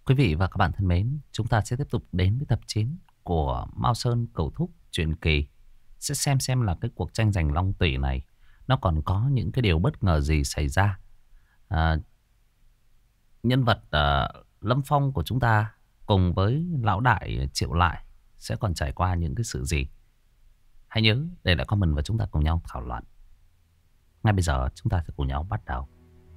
Quý vị và các bạn thân mến, chúng ta sẽ tiếp tục đến với tập 9 của Mao Sơn Cẩu Thúc truyện kỳ. Sẽ xem là cái cuộc tranh giành long tủy này nó còn có những cái điều bất ngờ gì xảy ra. À, nhân vật Lâm Phong của chúng ta cùng với lão đại Triệu Lại sẽ còn trải qua những cái sự gì. Hãy nhớ để lại comment và chúng ta cùng nhau thảo luận. Ngay bây giờ chúng ta sẽ cùng nhau bắt đầu.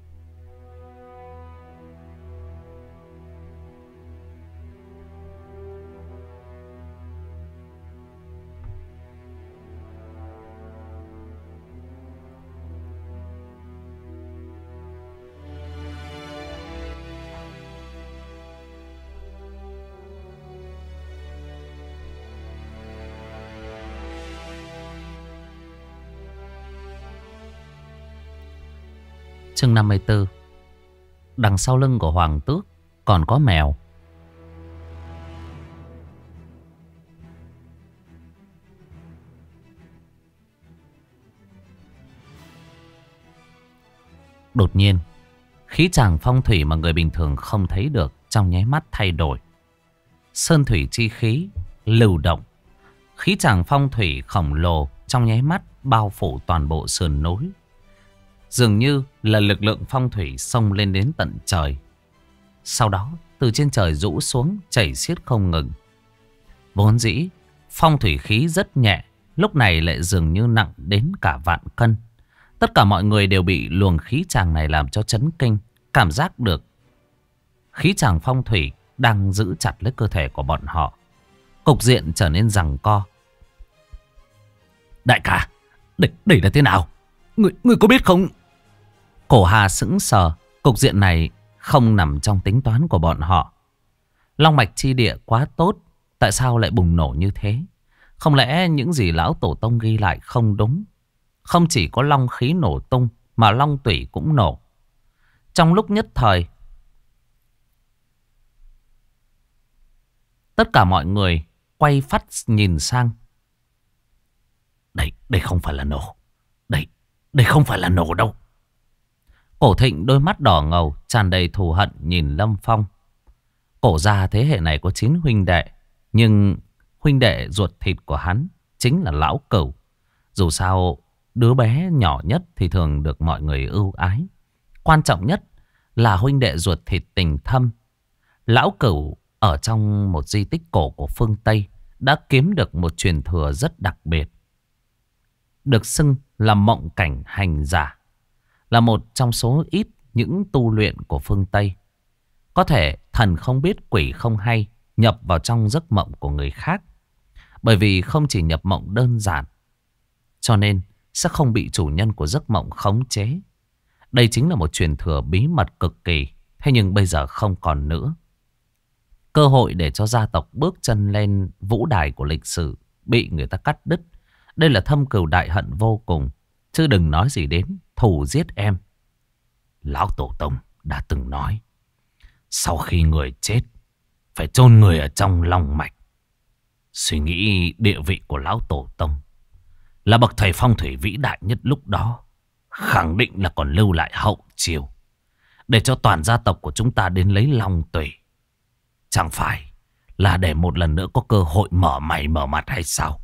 Chương 54. Đằng sau lưng của Hoàng Tước còn có mèo. Đột nhiên, khí tràng phong thủy mà người bình thường không thấy được trong nháy mắt thay đổi. Sơn thủy chi khí lưu động, khí tràng phong thủy khổng lồ trong nháy mắt bao phủ toàn bộ sườn núi. Dường như là lực lượng phong thủy xông lên đến tận trời. Sau đó từ trên trời rũ xuống chảy xiết không ngừng. Vốn dĩ phong thủy khí rất nhẹ, lúc này lại dường như nặng đến cả vạn cân. Tất cả mọi người đều bị luồng khí tràng này làm cho chấn kinh. Cảm giác được khí tràng phong thủy đang giữ chặt lấy cơ thể của bọn họ. Cục diện trở nên giằng co. Đại ca, đây là thế nào? Người có biết không? Cổ Hà sững sờ. Cục diện này không nằm trong tính toán của bọn họ. Long mạch chi địa quá tốt, tại sao lại bùng nổ như thế? Không lẽ những gì lão tổ tông ghi lại không đúng? Không chỉ có long khí nổ tung mà long tủy cũng nổ. Trong lúc nhất thời, tất cả mọi người quay phát nhìn sang. Đây không phải là nổ. Đây không phải là nổ đâu. Cổ Thịnh đôi mắt đỏ ngầu tràn đầy thù hận nhìn Lâm Phong. Cổ gia thế hệ này có 9 huynh đệ, nhưng huynh đệ ruột thịt của hắn chính là lão Cửu. Dù sao đứa bé nhỏ nhất thì thường được mọi người ưu ái. Quan trọng nhất là huynh đệ ruột thịt tình thâm. Lão Cửu ở trong một di tích cổ của phương Tây đã kiếm được một truyền thừa rất đặc biệt, được xưng là mộng cảnh hành giả. Là một trong số ít những tu luyện của phương Tây có thể thần không biết quỷ không hay nhập vào trong giấc mộng của người khác. Bởi vì không chỉ nhập mộng đơn giản, cho nên sẽ không bị chủ nhân của giấc mộng khống chế. Đây chính là một truyền thừa bí mật cực kỳ. Thế nhưng bây giờ không còn nữa. Cơ hội để cho gia tộc bước chân lên vũ đài của lịch sử bị người ta cắt đứt. Đây là thâm cừu đại hận vô cùng. Chứ đừng nói gì đến thù giết em. Lão tổ tông đã từng nói, sau khi người chết phải chôn người ở trong long mạch. Suy nghĩ địa vị của lão tổ tông là bậc thầy phong thủy vĩ đại nhất lúc đó, khẳng định là còn lưu lại hậu chiêu để cho toàn gia tộc của chúng ta đến lấy long tủy. Chẳng phải là để một lần nữa có cơ hội mở mày mở mặt hay sao?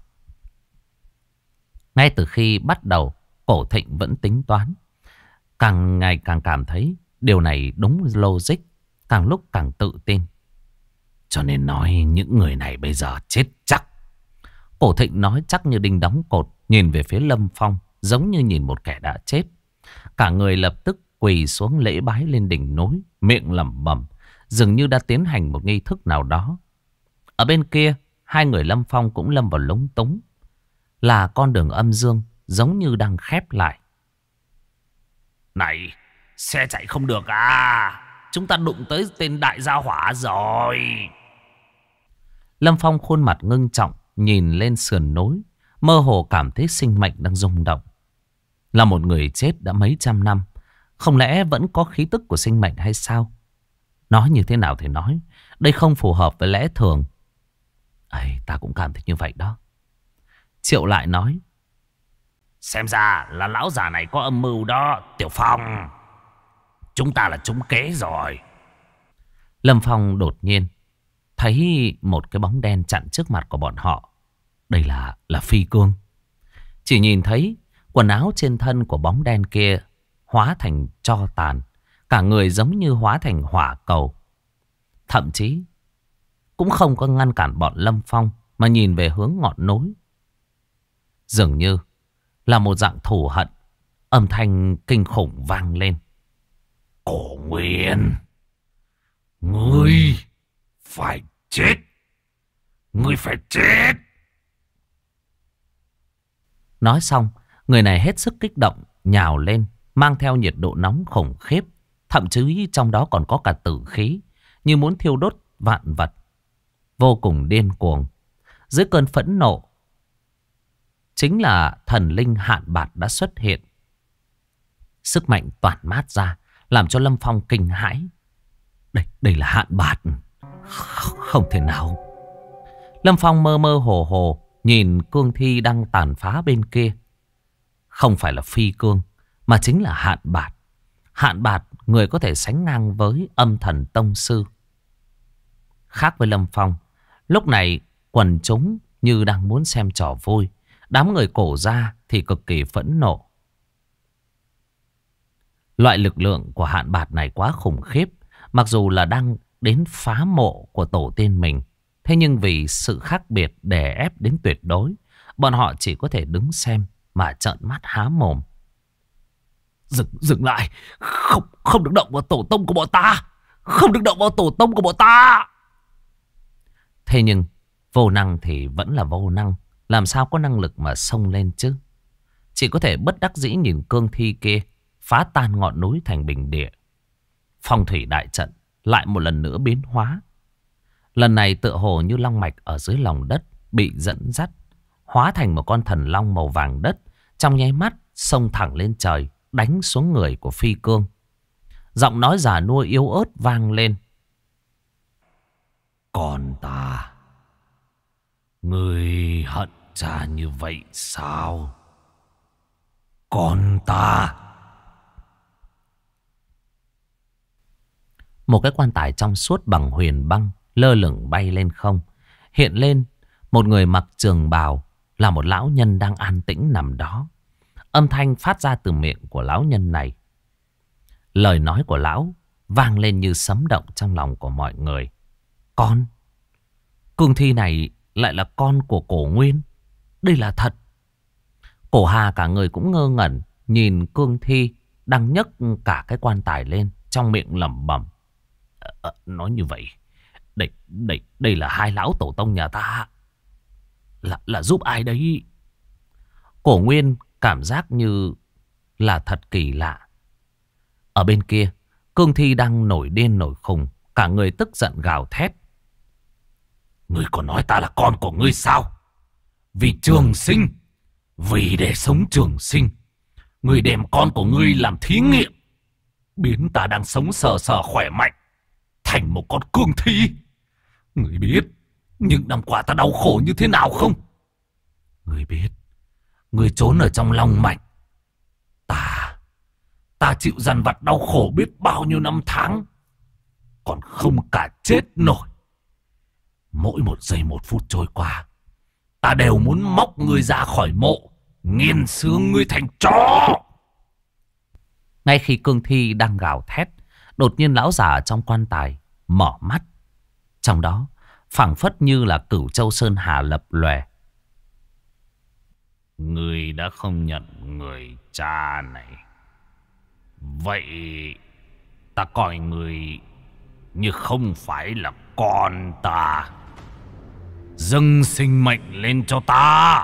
Ngay từ khi bắt đầu, Cổ Thịnh vẫn tính toán. Càng ngày càng cảm thấy điều này đúng logic, càng lúc càng tự tin. Cho nên nói những người này bây giờ chết chắc. Cổ Thịnh nói chắc như đinh đóng cột, nhìn về phía Lâm Phong giống như nhìn một kẻ đã chết. Cả người lập tức quỳ xuống lễ bái lên đỉnh núi, miệng lẩm bẩm, dường như đã tiến hành một nghi thức nào đó. Ở bên kia, hai người Lâm Phong cũng lâm vào lúng túng. Là con đường âm dương giống như đang khép lại. Này, xe chạy không được à? Chúng ta đụng tới tên đại gia hỏa rồi. Lâm Phong khuôn mặt ngưng trọng nhìn lên sườn núi, mơ hồ cảm thấy sinh mệnh đang rung động. Là một người chết đã mấy trăm năm, không lẽ vẫn có khí tức của sinh mệnh hay sao? Nói như thế nào thì nói, đây không phù hợp với lẽ thường. Ta cũng cảm thấy như vậy đó. Triệu Lại nói, xem ra là lão già này có âm mưu đó, Tiểu Phong. Chúng ta là trúng kế rồi. Lâm Phong đột nhiên thấy một cái bóng đen chặn trước mặt của bọn họ. Đây là Phi Cương. Chỉ nhìn thấy quần áo trên thân của bóng đen kia hóa thành tro tàn. Cả người giống như hóa thành hỏa cầu. Thậm chí cũng không có ngăn cản bọn Lâm Phong mà nhìn về hướng ngọn núi. Dường như là một dạng thù hận. Âm thanh kinh khủng vang lên. Cổ Nguyên, ngươi phải chết. Ngươi phải chết. Nói xong, người này hết sức kích động, nhào lên, mang theo nhiệt độ nóng khủng khiếp. Thậm chí trong đó còn có cả tử khí, như muốn thiêu đốt vạn vật. Vô cùng điên cuồng. Dưới cơn phẫn nộ, chính là thần linh Hạn Bạt đã xuất hiện. Sức mạnh toản mát ra, làm cho Lâm Phong kinh hãi. Đây là Hạn Bạt. Không thể nào. Lâm Phong mơ mơ hồ hồ nhìn cương thi đang tàn phá bên kia. Không phải là Phi Cương, mà chính là Hạn Bạt. Hạn Bạt, người có thể sánh ngang với Âm Thần Tông Sư. Khác với Lâm Phong, lúc này quần chúng như đang muốn xem trò vui. Đám người cổ ra thì cực kỳ phẫn nộ. Loại lực lượng của Hạn Bạt này quá khủng khiếp. Mặc dù là đang đến phá mộ của tổ tiên mình, thế nhưng vì sự khác biệt đè ép đến tuyệt đối, bọn họ chỉ có thể đứng xem mà trợn mắt há mồm. Dừng lại. Không được động vào tổ tông của bọn ta. Không được động vào tổ tông của bọn ta. Thế nhưng vô năng thì vẫn là vô năng. Làm sao có năng lực mà xông lên chứ. Chỉ có thể bất đắc dĩ nhìn cương thi kia phá tan ngọn núi thành bình địa. Phong thủy đại trận lại một lần nữa biến hóa. Lần này tựa hồ như long mạch ở dưới lòng đất bị dẫn dắt, hóa thành một con thần long màu vàng đất. Trong nháy mắt xông thẳng lên trời, đánh xuống người của Phi Cương. Giọng nói già nua yếu ớt vang lên. Còn ta, ngươi hận cha như vậy sao? Còn ta. Một cái quan tài trong suốt bằng huyền băng lơ lửng bay lên không. Hiện lên một người mặc trường bào, là một lão nhân đang an tĩnh nằm đó. Âm thanh phát ra từ miệng của lão nhân này. Lời nói của lão vang lên như sấm động trong lòng của mọi người. Con? Cương thi này lại là con của Cổ Nguyên. Đây là thật. Cổ Hà cả người cũng ngơ ngẩn nhìn cương thi đang nhấc cả cái quan tài lên, trong miệng lẩm bẩm. Nói như vậy, đây là hai lão tổ tông nhà ta. Là giúp ai đấy? Cổ Nguyên cảm giác như là thật kỳ lạ. Ở bên kia, cương thi đang nổi điên nổi khùng, cả người tức giận gào thét. Ngươi còn nói ta là con của ngươi sao? Vì trường sinh, vì để sống trường sinh, ngươi đem con của ngươi làm thí nghiệm, biến ta đang sống sờ sờ khỏe mạnh thành một con cương thi. Ngươi biết những năm qua ta đau khổ như thế nào không? Ngươi biết ngươi trốn ở trong long mạch, ta chịu dằn vặt đau khổ biết bao nhiêu năm tháng, còn không cả chết nổi. Mỗi một giây một phút trôi qua, ta đều muốn móc ngươi ra khỏi mộ, nghiền xương ngươi thành tro. Ngay khi cương thi đang gào thét, đột nhiên lão già trong quan tài mở mắt. Trong đó phảng phất như là Cửu Châu Sơn Hà lập lòe. Ngươi đã không nhận người cha này, vậy ta coi ngươi như không phải là con ta. Dâng sinh mệnh lên cho ta.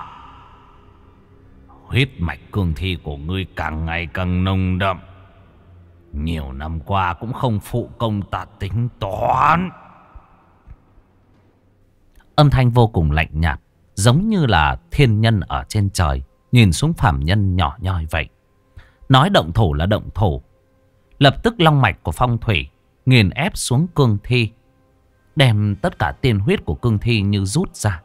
Huyết mạch cương thi của ngươi càng ngày càng nồng đậm, nhiều năm qua cũng không phụ công ta tính toán. Âm thanh vô cùng lạnh nhạt, giống như là thiên nhân ở trên trời nhìn xuống phàm nhân nhỏ nhoi vậy. Nói động thủ là động thủ. Lập tức long mạch của phong thủy nghiền ép xuống cương thi, đem tất cả tiên huyết của cương thi như rút ra.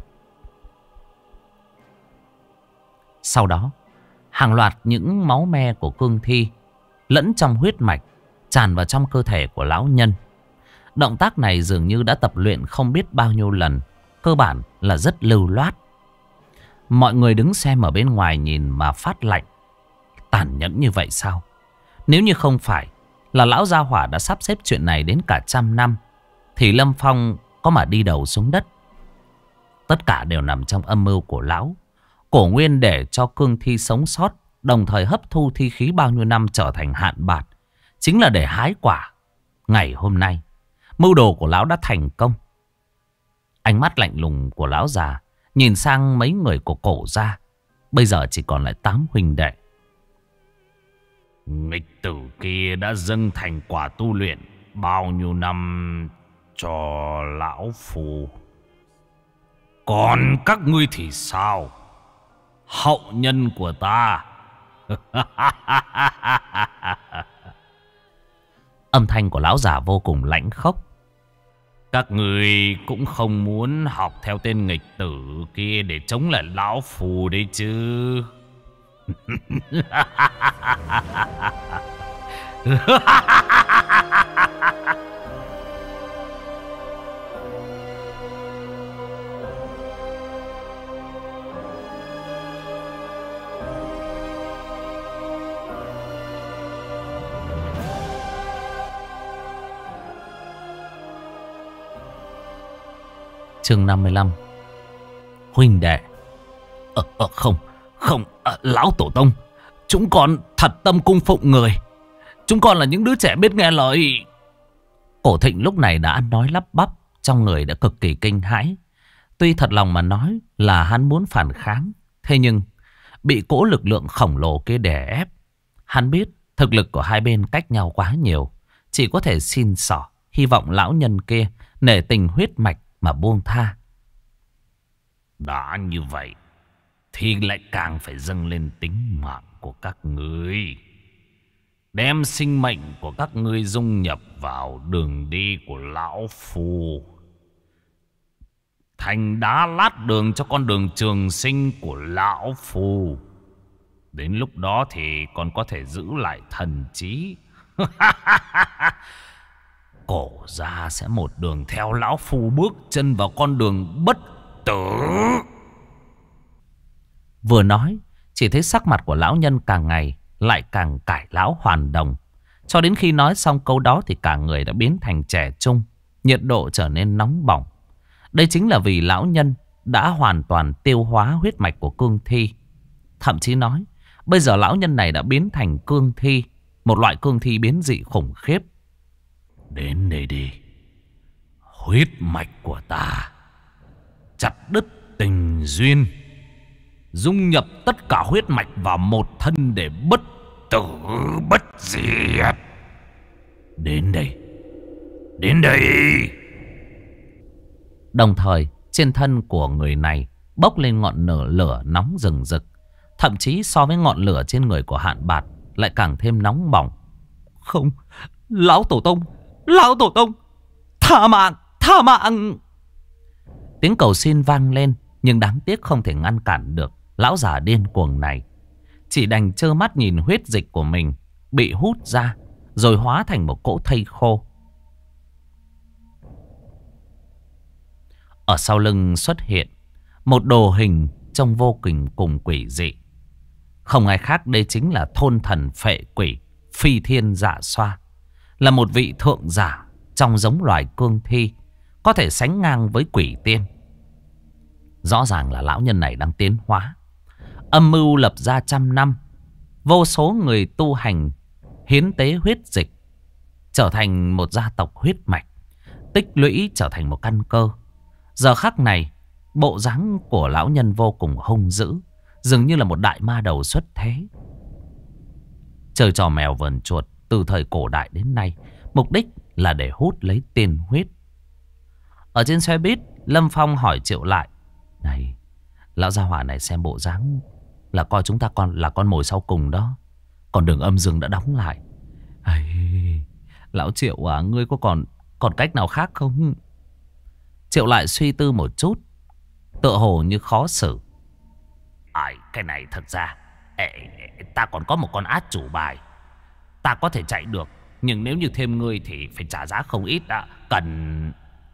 Sau đó, hàng loạt những máu me của cương thi lẫn trong huyết mạch tràn vào trong cơ thể của lão nhân. Động tác này dường như đã tập luyện không biết bao nhiêu lần. Cơ bản là rất lưu loát. Mọi người đứng xem ở bên ngoài nhìn mà phát lạnh. Tàn nhẫn như vậy sao? Nếu như không phải là lão gia hỏa đã sắp xếp chuyện này đến cả 100 năm, thì Lâm Phong có mà đi đầu xuống đất. Tất cả đều nằm trong âm mưu của lão. Cổ nguyên để cho cương thi sống sót, đồng thời hấp thu thi khí bao nhiêu năm trở thành hạn bạt, chính là để hái quả. Ngày hôm nay, mưu đồ của lão đã thành công. Ánh mắt lạnh lùng của lão già nhìn sang mấy người của cổ gia. Bây giờ chỉ còn lại 8 huynh đệ. Nghịch tử kia đã dâng thành quả tu luyện bao nhiêu năm cho lão phù. Còn các ngươi thì sao? Hậu nhân của ta. Âm thanh của lão già vô cùng lãnh khốc. Các ngươi cũng không muốn học theo tên nghịch tử kia để chống lại lão phù đấy chứ. Chương 55. Huynh đệ. Không, lão tổ tông, chúng con thật tâm cung phụng người. Chúng con là những đứa trẻ biết nghe lời. Cổ Thịnh lúc này đã ăn nói lắp bắp, trong người đã cực kỳ kinh hãi. Tuy thật lòng mà nói là hắn muốn phản kháng, thế nhưng bị cỗ lực lượng khổng lồ kia đè ép. Hắn biết thực lực của hai bên cách nhau quá nhiều, chỉ có thể xin xỏ, hy vọng lão nhân kia nể tình huyết mạch mà buông tha. Đã như vậy thì lại càng phải dâng lên tính mạng của các ngươi, đem sinh mệnh của các ngươi dung nhập vào đường đi của lão phù, thành đá lát đường cho con đường trường sinh của lão phù. Đến lúc đó thì còn có thể giữ lại thần trí. Cổ gia sẽ một đường theo lão phù bước chân vào con đường bất tử. Vừa nói, chỉ thấy sắc mặt của lão nhân càng ngày lại càng cải lão hoàn đồng. Cho đến khi nói xong câu đó thì cả người đã biến thành trẻ trung, nhiệt độ trở nên nóng bỏng. Đây chính là vì lão nhân đã hoàn toàn tiêu hóa huyết mạch của cương thi. Thậm chí nói, bây giờ lão nhân này đã biến thành cương thi, một loại cương thi biến dị khủng khiếp. Đến đây đi. Huyết mạch của ta chặt đứt tình duyên, dung nhập tất cả huyết mạch vào một thân để bất tử bất diệt. Đến đây. Đến đây. Đồng thời trên thân của người này bốc lên ngọn lửa nóng rừng rực. Thậm chí so với ngọn lửa trên người của Hạn Bạt lại càng thêm nóng bỏng. Không, lão tổ tông, lão tổ tông, tha mạng, tha mạng. Tiếng cầu xin vang lên, nhưng đáng tiếc không thể ngăn cản được lão già điên cuồng này. Chỉ đành trơ mắt nhìn huyết dịch của mình bị hút ra, rồi hóa thành một cỗ thây khô. Ở sau lưng xuất hiện một đồ hình trông vô cùng quỷ dị. Không ai khác, đây chính là thôn thần phệ quỷ Phi Thiên Dạ Xoa, là một vị thượng giả trong giống loài cương thi, có thể sánh ngang với quỷ tiên. Rõ ràng là lão nhân này đang tiến hóa. Âm mưu lập ra 100 năm, vô số người tu hành hiến tế huyết dịch, trở thành một gia tộc huyết mạch, tích lũy trở thành một căn cơ. Giờ khắc này, bộ dáng của lão nhân vô cùng hung dữ, dường như là một đại ma đầu xuất thế. Chơi trò mèo vờn chuột từ thời cổ đại đến nay, mục đích là để hút lấy tiên huyết. Ở trên xe buýt, Lâm Phong hỏi Triệu lại: này, lão gia hỏa này xem bộ dáng là coi chúng ta còn là con mồi sau cùng đó. Còn đường âm dương đã đóng lại. Lão Triệu à, ngươi có còn cách nào khác không? Triệu lại suy tư một chút, tựa hồ như khó xử. Cái này thật ra ta còn có một con át chủ bài. Ta có thể chạy được, nhưng nếu như thêm ngươi thì phải trả giá không ít đã. cần...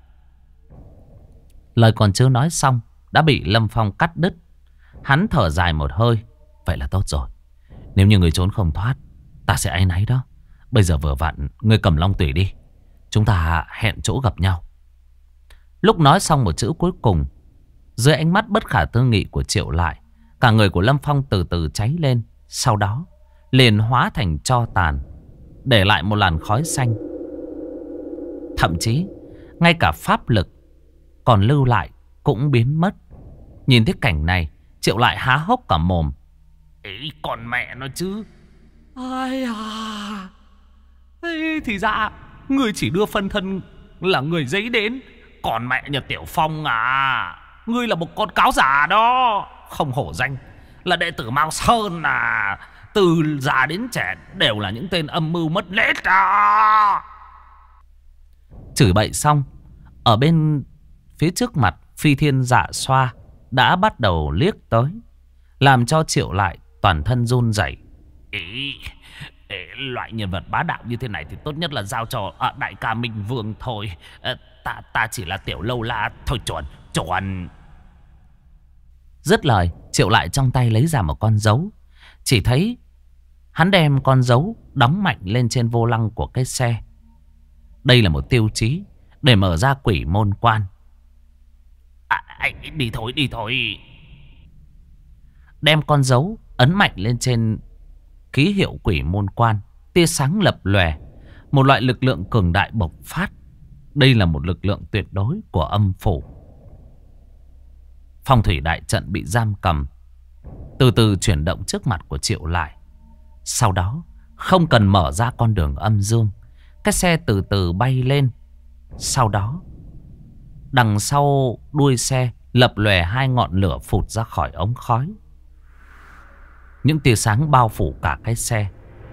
Lời còn chưa nói xong đã bị Lâm Phong cắt đứt. Hắn thở dài một hơi. Vậy là tốt rồi. Nếu như người trốn không thoát, ta sẽ áy náy đó. Bây giờ vừa vặn ngươi cầm long tủy đi, chúng ta hẹn chỗ gặp nhau. Lúc nói xong một chữ cuối cùng, dưới ánh mắt bất khả tư nghị của Triệu Lại, cả người của Lâm Phong từ từ cháy lên. Sau đó liền hóa thành tro tàn, để lại một làn khói xanh. Thậm chí ngay cả pháp lực còn lưu lại cũng biến mất. Nhìn thấy cảnh này, Triệu Lại há hốc cả mồm. Ý còn mẹ nó chứ. Ai à, ê, thì ra người chỉ đưa phân thân là người giấy đến. Còn mẹ nhà Tiểu Phong à, ngươi là một con cáo giả đó. Không hổ danh là đệ tử Mao Sơn à. Từ già đến trẻ đều là những tên âm mưu mất nết à. Chửi bậy xong, ở bên phía trước mặt Phi Thiên Dạ Xoa đã bắt đầu liếc tới, làm cho Triệu Lại toàn thân run rẩy. Loại nhân vật bá đạo như thế này thì tốt nhất là giao cho đại ca Minh Vương thôi. Ta chỉ là tiểu lâu la thôi. Chuẩn. Dứt lời, Triệu Lại trong tay lấy ra một con dấu. Chỉ thấy hắn đem con dấu đóng mạnh lên trên vô lăng của cái xe. Đây là một tiêu chí để mở ra quỷ môn quan. Đi thôi. Đem con dấu ấn mạnh lên trên ký hiệu quỷ môn quan. Tia sáng lập lòe, một loại lực lượng cường đại bộc phát. Đây là một lực lượng tuyệt đối của âm phủ. Phong thủy đại trận bị giam cầm từ từ chuyển động trước mặt của Triệu Lại. Sau đó không cần mở ra con đường âm dương, cái xe từ từ bay lên. Sau đó đằng sau đuôi xe lập lòe hai ngọn lửa phụt ra khỏi ống khói. Những tia sáng bao phủ cả cái xe.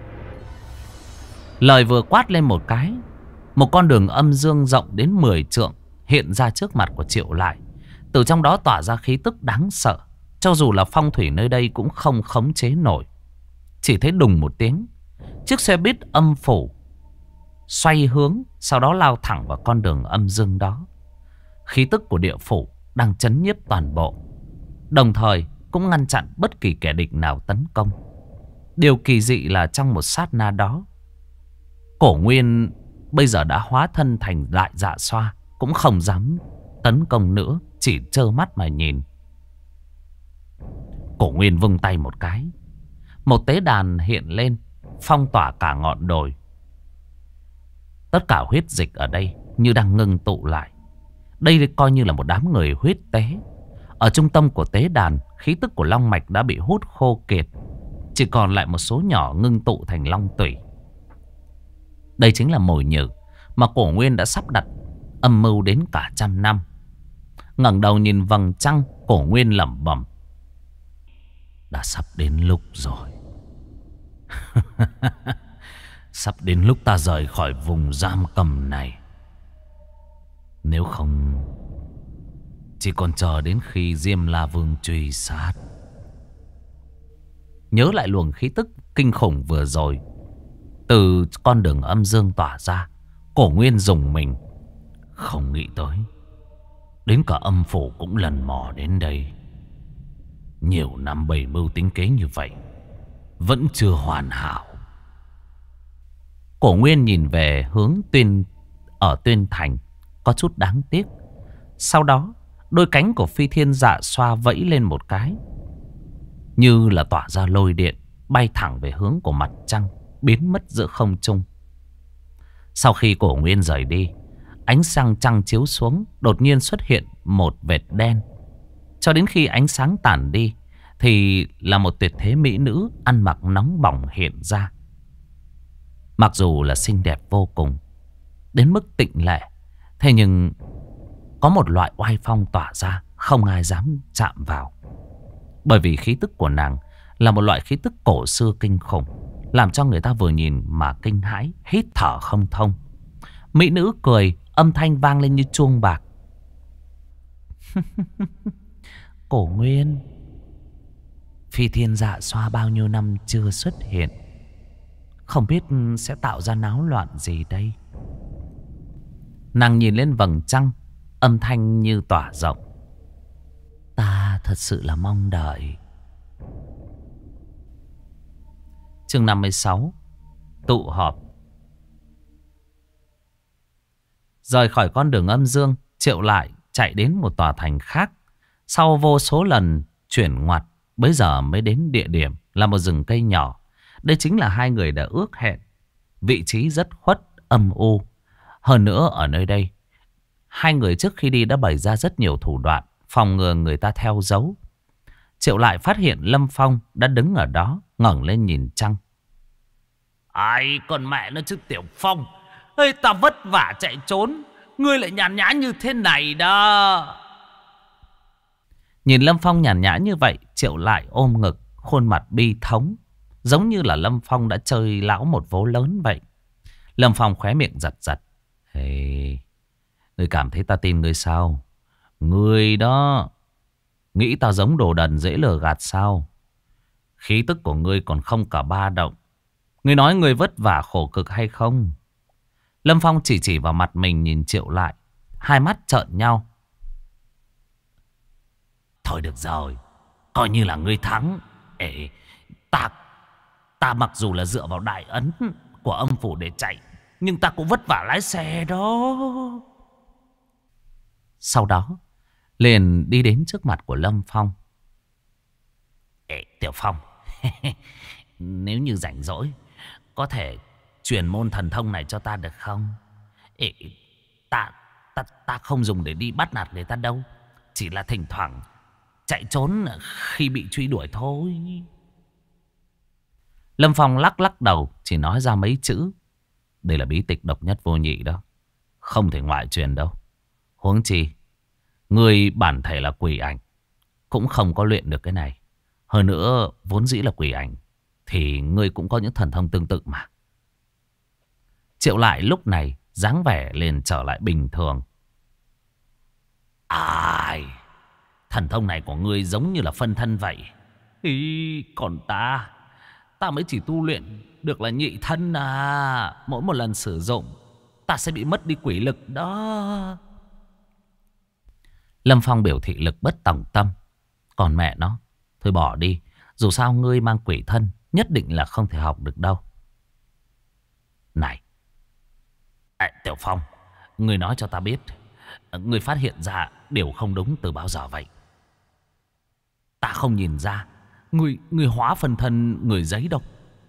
Lời vừa quát lên một cái, một con đường âm dương rộng đến 10 trượng hiện ra trước mặt của Triệu Lại. Từ trong đó tỏa ra khí tức đáng sợ, cho dù là phong thủy nơi đây cũng không khống chế nổi. Chỉ thấy đùng một tiếng, chiếc xe buýt âm phủ xoay hướng, sau đó lao thẳng vào con đường âm dương đó. Khí tức của địa phủ đang chấn nhiếp toàn bộ, đồng thời cũng ngăn chặn bất kỳ kẻ địch nào tấn công. Điều kỳ dị là trong một sát na đó, Cổ Nguyên bây giờ đã hóa thân thành Lại Dạ Xoa, cũng không dám tấn công nữa, chỉ trơ mắt mà nhìn. Cổ Nguyên vung tay một cái, một tế đàn hiện lên, phong tỏa cả ngọn đồi. Tất cả huyết dịch ở đây như đang ngưng tụ lại. Đây coi như là một đám người huyết tế. Ở trung tâm của tế đàn, khí tức của long mạch đã bị hút khô kiệt, chỉ còn lại một số nhỏ ngưng tụ thành long tủy. Đây chính là mồi nhử mà Cổ Nguyên đã sắp đặt âm mưu đến cả 100 năm. Ngẩng đầu nhìn vầng trăng, Cổ Nguyên lẩm bẩm: đã sắp đến lúc rồi. Sắp đến lúc ta rời khỏi vùng giam cầm này. Nếu không, chỉ còn chờ đến khi Diêm La Vương truy sát. Nhớ lại luồng khí tức kinh khủng vừa rồi từ con đường âm dương tỏa ra, Cổ Nguyên rùng mình. Không nghĩ tới đến cả âm phủ cũng lần mò đến đây. Nhiều năm bày mưu tính kế như vậy vẫn chưa hoàn hảo. Cổ Nguyên nhìn về hướng ở Tuyên Thành, có chút đáng tiếc. Sau đó đôi cánh của Phi Thiên Dạ Xoa vẫy lên một cái, như là tỏa ra lôi điện, bay thẳng về hướng của mặt trăng, biến mất giữa không trung. Sau khi Cổ Nguyên rời đi, ánh sáng trăng chiếu xuống, đột nhiên xuất hiện một vệt đen. Cho đến khi ánh sáng tản đi thì là một tuyệt thế mỹ nữ ăn mặc nóng bỏng hiện ra. Mặc dù là xinh đẹp vô cùng, đến mức tịnh lệ, thế nhưng có một loại oai phong tỏa ra, không ai dám chạm vào. Bởi vì khí tức của nàng là một loại khí tức cổ xưa kinh khủng, làm cho người ta vừa nhìn mà kinh hãi, hít thở không thông. Mỹ nữ cười, âm thanh vang lên như chuông bạc. Cổ Nguyên, Phi Thiên Dạ Xoa bao nhiêu năm chưa xuất hiện, không biết sẽ tạo ra náo loạn gì đây. Nàng nhìn lên vầng trăng, âm thanh như tỏa rộng. Ta thật sự là mong đợi. Chương 56. Tụ họp. Rời khỏi con đường âm dương, Triệu lại chạy đến một tòa thành khác. Sau vô số lần chuyển ngoặt, bây giờ mới đến địa điểm là một rừng cây nhỏ. Đây chính là hai người đã ước hẹn. Vị trí rất khuất, âm u. Hơn nữa ở nơi đây, hai người trước khi đi đã bày ra rất nhiều thủ đoạn phòng ngừa người ta theo dấu. Triệu lại phát hiện Lâm Phong đã đứng ở đó, ngẩng lên nhìn trăng. Ai còn mẹ nó chứ Tiểu Phong. Ê, ta vất vả chạy trốn, ngươi lại nhàn nhã như thế này đó. Nhìn Lâm Phong nhàn nhã như vậy, Triệu lại ôm ngực, khuôn mặt bi thống, giống như là Lâm Phong đã chơi lão một vố lớn vậy. Lâm Phong khóe miệng giật giật. Hey, ngươi cảm thấy ta tin ngươi sao? Ngươi đó nghĩ ta giống đồ đần dễ lừa gạt sao? Khí tức của ngươi còn không cả ba động. Ngươi nói ngươi vất vả khổ cực hay không? Lâm Phong chỉ vào mặt mình nhìn Triệu lại, hai mắt trợn nhau. Thôi được rồi, coi như là ngươi thắng. Ê, ta mặc dù là dựa vào đại ấn của âm phủ để chạy, nhưng ta cũng vất vả lái xe đó. Sau đó liền đi đến trước mặt của Lâm Phong. Ê, Tiểu Phong, nếu như rảnh rỗi, có thể truyền môn thần thông này cho ta được không? Ê, ta không dùng để đi bắt nạt người ta đâu. Chỉ là thỉnh thoảng chạy trốn khi bị truy đuổi thôi. Lâm Phong lắc lắc đầu, chỉ nói ra mấy chữ. Đây là bí tịch độc nhất vô nhị đó, không thể ngoại truyền đâu. Huống chi người bản thể là quỷ ảnh, cũng không có luyện được cái này. Hơn nữa vốn dĩ là quỷ ảnh thì ngươi cũng có những thần thông tương tự mà. Triệu lại lúc này dáng vẻ liền trở lại bình thường. Ai, thần thông này của ngươi giống như là phân thân vậy. Ý, còn ta mới chỉ tu luyện được là nhị thân à. Mỗi một lần sử dụng ta sẽ bị mất đi quỷ lực đó. Lâm Phong biểu thị lực bất tòng tâm. Còn mẹ nó, thôi bỏ đi. Dù sao ngươi mang quỷ thân, nhất định là không thể học được đâu. Này, Tiểu Phong, ngươi nói cho ta biết, ngươi phát hiện ra điều không đúng từ bao giờ vậy? Ta không nhìn ra ngươi hóa phân thân người giấy đâu.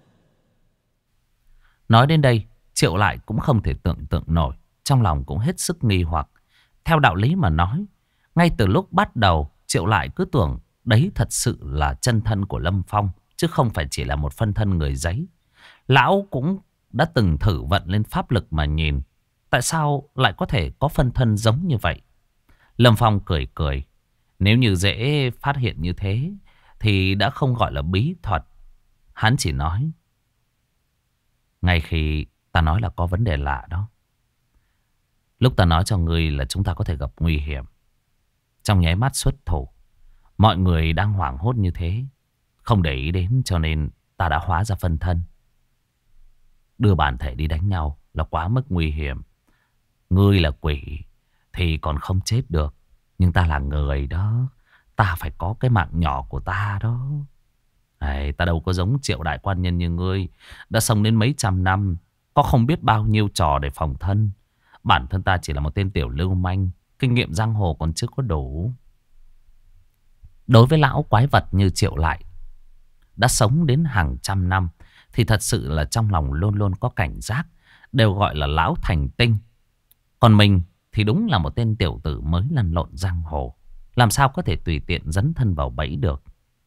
Nói đến đây, Triệu lại cũng không thể tưởng tượng nổi, trong lòng cũng hết sức nghi hoặc. Theo đạo lý mà nói, ngay từ lúc bắt đầu, Triệu lại cứ tưởng đấy thật sự là chân thân của Lâm Phong, chứ không phải chỉ là một phân thân người giấy. Lão cũng đã từng thử vận lên pháp lực mà nhìn, tại sao lại có thể có phân thân giống như vậy? Lâm Phong cười cười. Nếu như dễ phát hiện như thế thì đã không gọi là bí thuật. Hắn chỉ nói, ngay khi ta nói là có vấn đề lạ đó, lúc ta nói cho ngươi là chúng ta có thể gặp nguy hiểm, trong nháy mắt xuất thủ, mọi người đang hoảng hốt như thế, không để ý đến, cho nên ta đã hóa ra phân thân. Đưa bản thể đi đánh nhau là quá mức nguy hiểm. Ngươi là quỷ thì còn không chết được, nhưng ta là người đó, ta phải có cái mạng nhỏ của ta đó. Này, ta đâu có giống Triệu đại quan nhân như ngươi, đã sống đến mấy trăm năm, có không biết bao nhiêu trò để phòng thân. Bản thân ta chỉ là một tên tiểu lưu manh, kinh nghiệm giang hồ còn chưa có đủ. Đối với lão quái vật như Triệu lại, đã sống đến hàng trăm năm, thì thật sự là trong lòng luôn luôn có cảnh giác, đều gọi là lão thành tinh. Còn mình thì đúng là một tên tiểu tử mới lăn lộn giang hồ, làm sao có thể tùy tiện dấn thân vào bẫy được.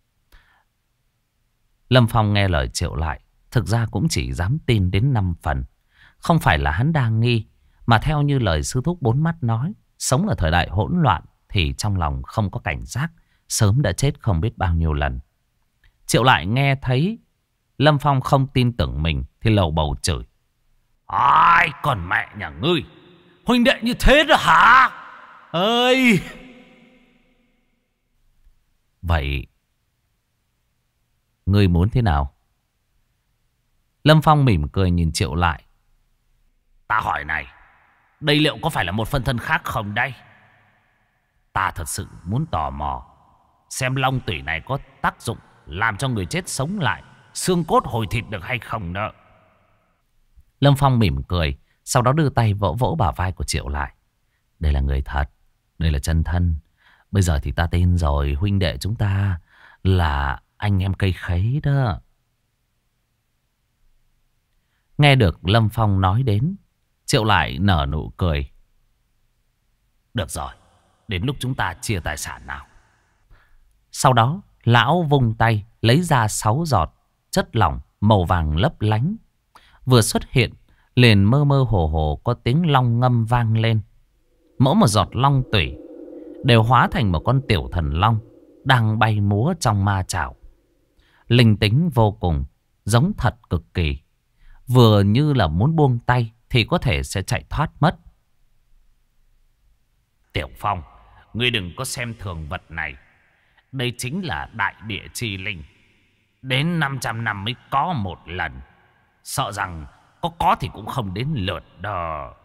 Lâm Phong nghe lời Triệu lại, thực ra cũng chỉ dám tin đến 5 phần. Không phải là hắn đa nghi, mà theo như lời sư thúc bốn mắt nói, sống ở thời đại hỗn loạn thì trong lòng không có cảnh giác, sớm đã chết không biết bao nhiêu lần. Triệu lại nghe thấy Lâm Phong không tin tưởng mình thì lầu bầu chửi. Ai còn mẹ nhà ngươi, huynh đệ như thế đó hả? Ơi! Vậy ngươi muốn thế nào? Lâm Phong mỉm cười nhìn Triệu lại. Ta hỏi này, Đây liệu có phải là một phân thân khác không đây? Ta thật sự muốn tò mò xem long tủy này có tác dụng làm cho người chết sống lại, xương cốt hồi thịt được hay không nữa. Lâm Phong mỉm cười, sau đó đưa tay vỗ vỗ bả vai của Triệu lại. Đây là người thật, đây là chân thân. Bây giờ thì ta tin rồi, huynh đệ chúng ta là anh em cây khấy đó. Nghe được Lâm Phong nói đến, Triệu lại nở nụ cười. Được rồi, đến lúc chúng ta chia tài sản nào. Sau đó, lão vung tay lấy ra 6 giọt chất lỏng màu vàng lấp lánh. Vừa xuất hiện, liền mơ mơ hồ hồ có tiếng long ngâm vang lên. Mỗi một giọt long tủy đều hóa thành một con tiểu thần long đang bay múa trong ma chảo. Linh tính vô cùng, giống thật cực kỳ. Vừa như là muốn buông tay thì có thể sẽ chạy thoát mất. Tiểu Phong, ngươi đừng có xem thường vật này. Đây chính là đại địa chi linh. Đến 500 năm mới có một lần. Sợ rằng có thì cũng không đến lượt đó.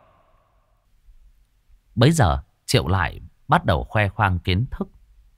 Bấy giờ Triệu lại bắt đầu khoe khoang kiến thức.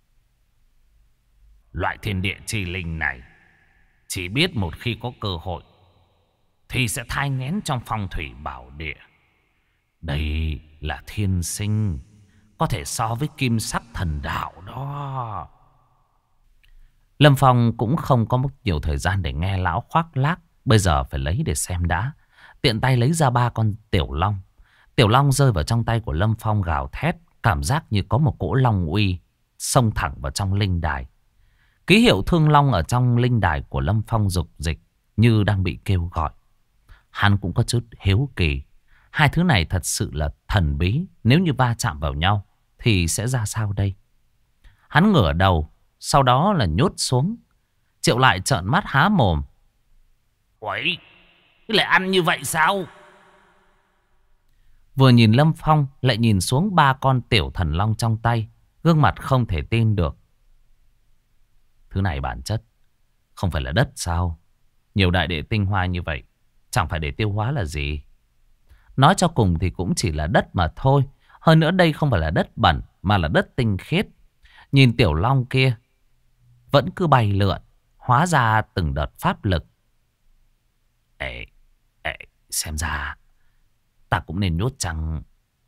Loại thiên địa chi linh này chỉ biết một khi có cơ hội thì sẽ thai nghén trong phong thủy bảo địa. Đây là thiên sinh, có thể so với kim sắc thần đạo đó. Lâm Phong cũng không có nhiều thời gian để nghe lão khoác lác. Bây giờ phải lấy để xem đã. Tiện tay lấy ra 3 con tiểu long. Tiểu long rơi vào trong tay của Lâm Phong gào thét. Cảm giác như có một cỗ long uy xông thẳng vào trong linh đài. Ký hiệu thương long ở trong linh đài của Lâm Phong rục dịch như đang bị kêu gọi. Hắn cũng có chút hiếu kỳ. Hai thứ này thật sự là thần bí. Nếu như va chạm vào nhau thì sẽ ra sao đây? Hắn ngửa đầu, sau đó là nhốt xuống. Triệu lại trợn mắt há mồm. Uầy, lại ăn như vậy sao? Vừa nhìn Lâm Phong lại nhìn xuống 3 con tiểu thần long trong tay. Gương mặt không thể tin được. Thứ này bản chất không phải là đất sao? Nhiều đại địa tinh hoa như vậy chẳng phải để tiêu hóa là gì? Nói cho cùng thì cũng chỉ là đất mà thôi. Hơn nữa đây không phải là đất bẩn mà là đất tinh khiết. Nhìn tiểu long kia vẫn cứ bay lượn, hóa ra từng đợt pháp lực. Ê, xem ra ta cũng nên nhốt chăng?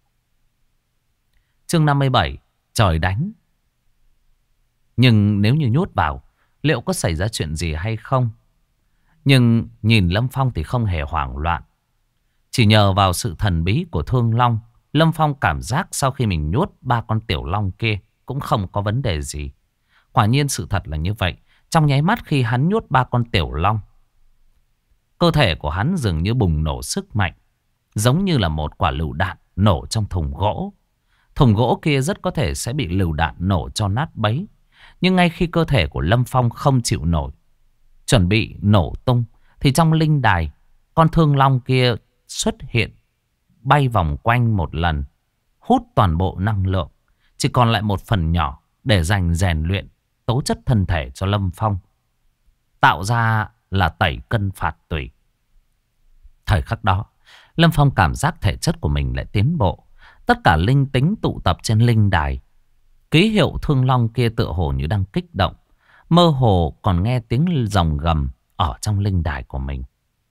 Chương 57, trời đánh. Nhưng nếu như nhốt vào, liệu có xảy ra chuyện gì hay không? Nhưng nhìn Lâm Phong thì không hề hoảng loạn. Chỉ nhờ vào sự thần bí của Thương Long, Lâm Phong cảm giác sau khi mình nhốt 3 con tiểu long kia cũng không có vấn đề gì. Quả nhiên sự thật là như vậy. Trong nháy mắt khi hắn nhốt 3 con tiểu long, cơ thể của hắn dường như bùng nổ sức mạnh, giống như là một quả lựu đạn nổ trong thùng gỗ. Thùng gỗ kia rất có thể sẽ bị lựu đạn nổ cho nát bấy. Nhưng ngay khi cơ thể của Lâm Phong không chịu nổi, chuẩn bị nổ tung, thì trong linh đài, con thương long kia xuất hiện, bay vòng quanh một lần, hút toàn bộ năng lượng. Chỉ còn lại một phần nhỏ để dành rèn luyện tố chất thân thể cho Lâm Phong. Tạo ra là tẩy cân phạt tủy. Thời khắc đó, Lâm Phong cảm giác thể chất của mình lại tiến bộ. Tất cả linh tính tụ tập trên linh đài. Ký hiệu thương long kia tựa hồ như đang kích động. Mơ hồ còn nghe tiếng rồng gầm ở trong linh đài của mình.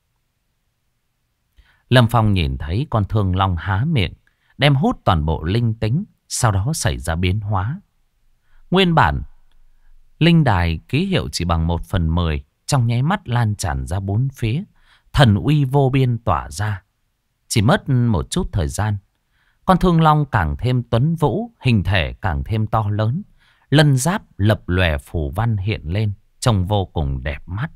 Lâm Phong nhìn thấy con thương long há miệng, đem hút toàn bộ linh tính, sau đó xảy ra biến hóa. Nguyên bản, linh đài ký hiệu chỉ bằng 1/10, trong nháy mắt lan tràn ra 4 phía. Thần uy vô biên tỏa ra. Chỉ mất một chút thời gian, con thương long càng thêm tuấn vũ, hình thể càng thêm to lớn. Lân giáp lập lòe phù văn hiện lên, trông vô cùng đẹp mắt.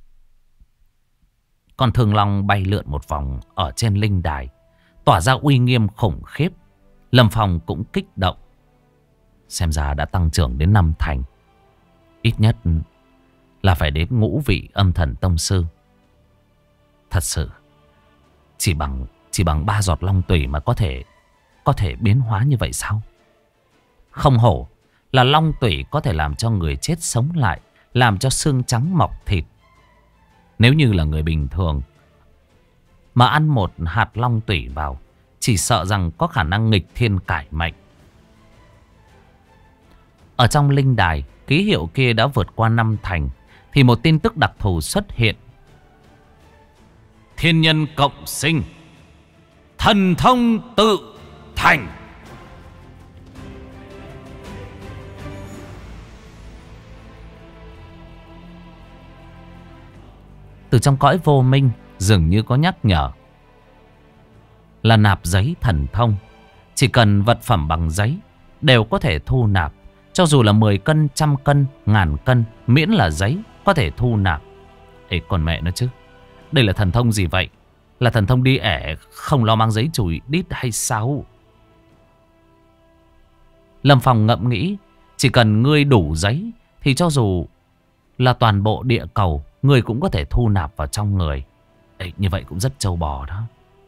Con thương long bay lượn một vòng ở trên linh đài, tỏa ra uy nghiêm khủng khiếp. Lâm Phong cũng kích động. Xem ra đã tăng trưởng đến 5 thành. Ít nhất là phải đến ngũ vị âm thần tông sư. Thật sự, chỉ bằng 3 giọt long tủy mà có thể biến hóa như vậy sao? Không hổ là long tủy có thể làm cho người chết sống lại, làm cho xương trắng mọc thịt. Nếu như là người bình thường mà ăn một hạt long tủy vào chỉ sợ rằng có khả năng nghịch thiên cải mệnh. Ở trong linh đài, ký hiệu kia đã vượt qua 5 thành, thì một tin tức đặc thù xuất hiện. Thiên nhân cộng sinh, thần thông tự thành. Từ trong cõi vô minh dường như có nhắc nhở là nạp giấy thần thông. Chỉ cần vật phẩm bằng giấy đều có thể thu nạp. Cho dù là 10 cân, 100 cân, 1000 cân, miễn là giấy có thể thu nạp. Ê, còn mẹ nó chứ, đây là thần thông gì vậy? Là thần thông đi ẻ không lo mang giấy chùi đít hay sao? Lâm Phong ngẫm nghĩ, chỉ cần ngươi đủ giấy thì cho dù là toàn bộ địa cầu ngươi cũng có thể thu nạp vào trong người. Ê, như vậy cũng rất trâu bò đó.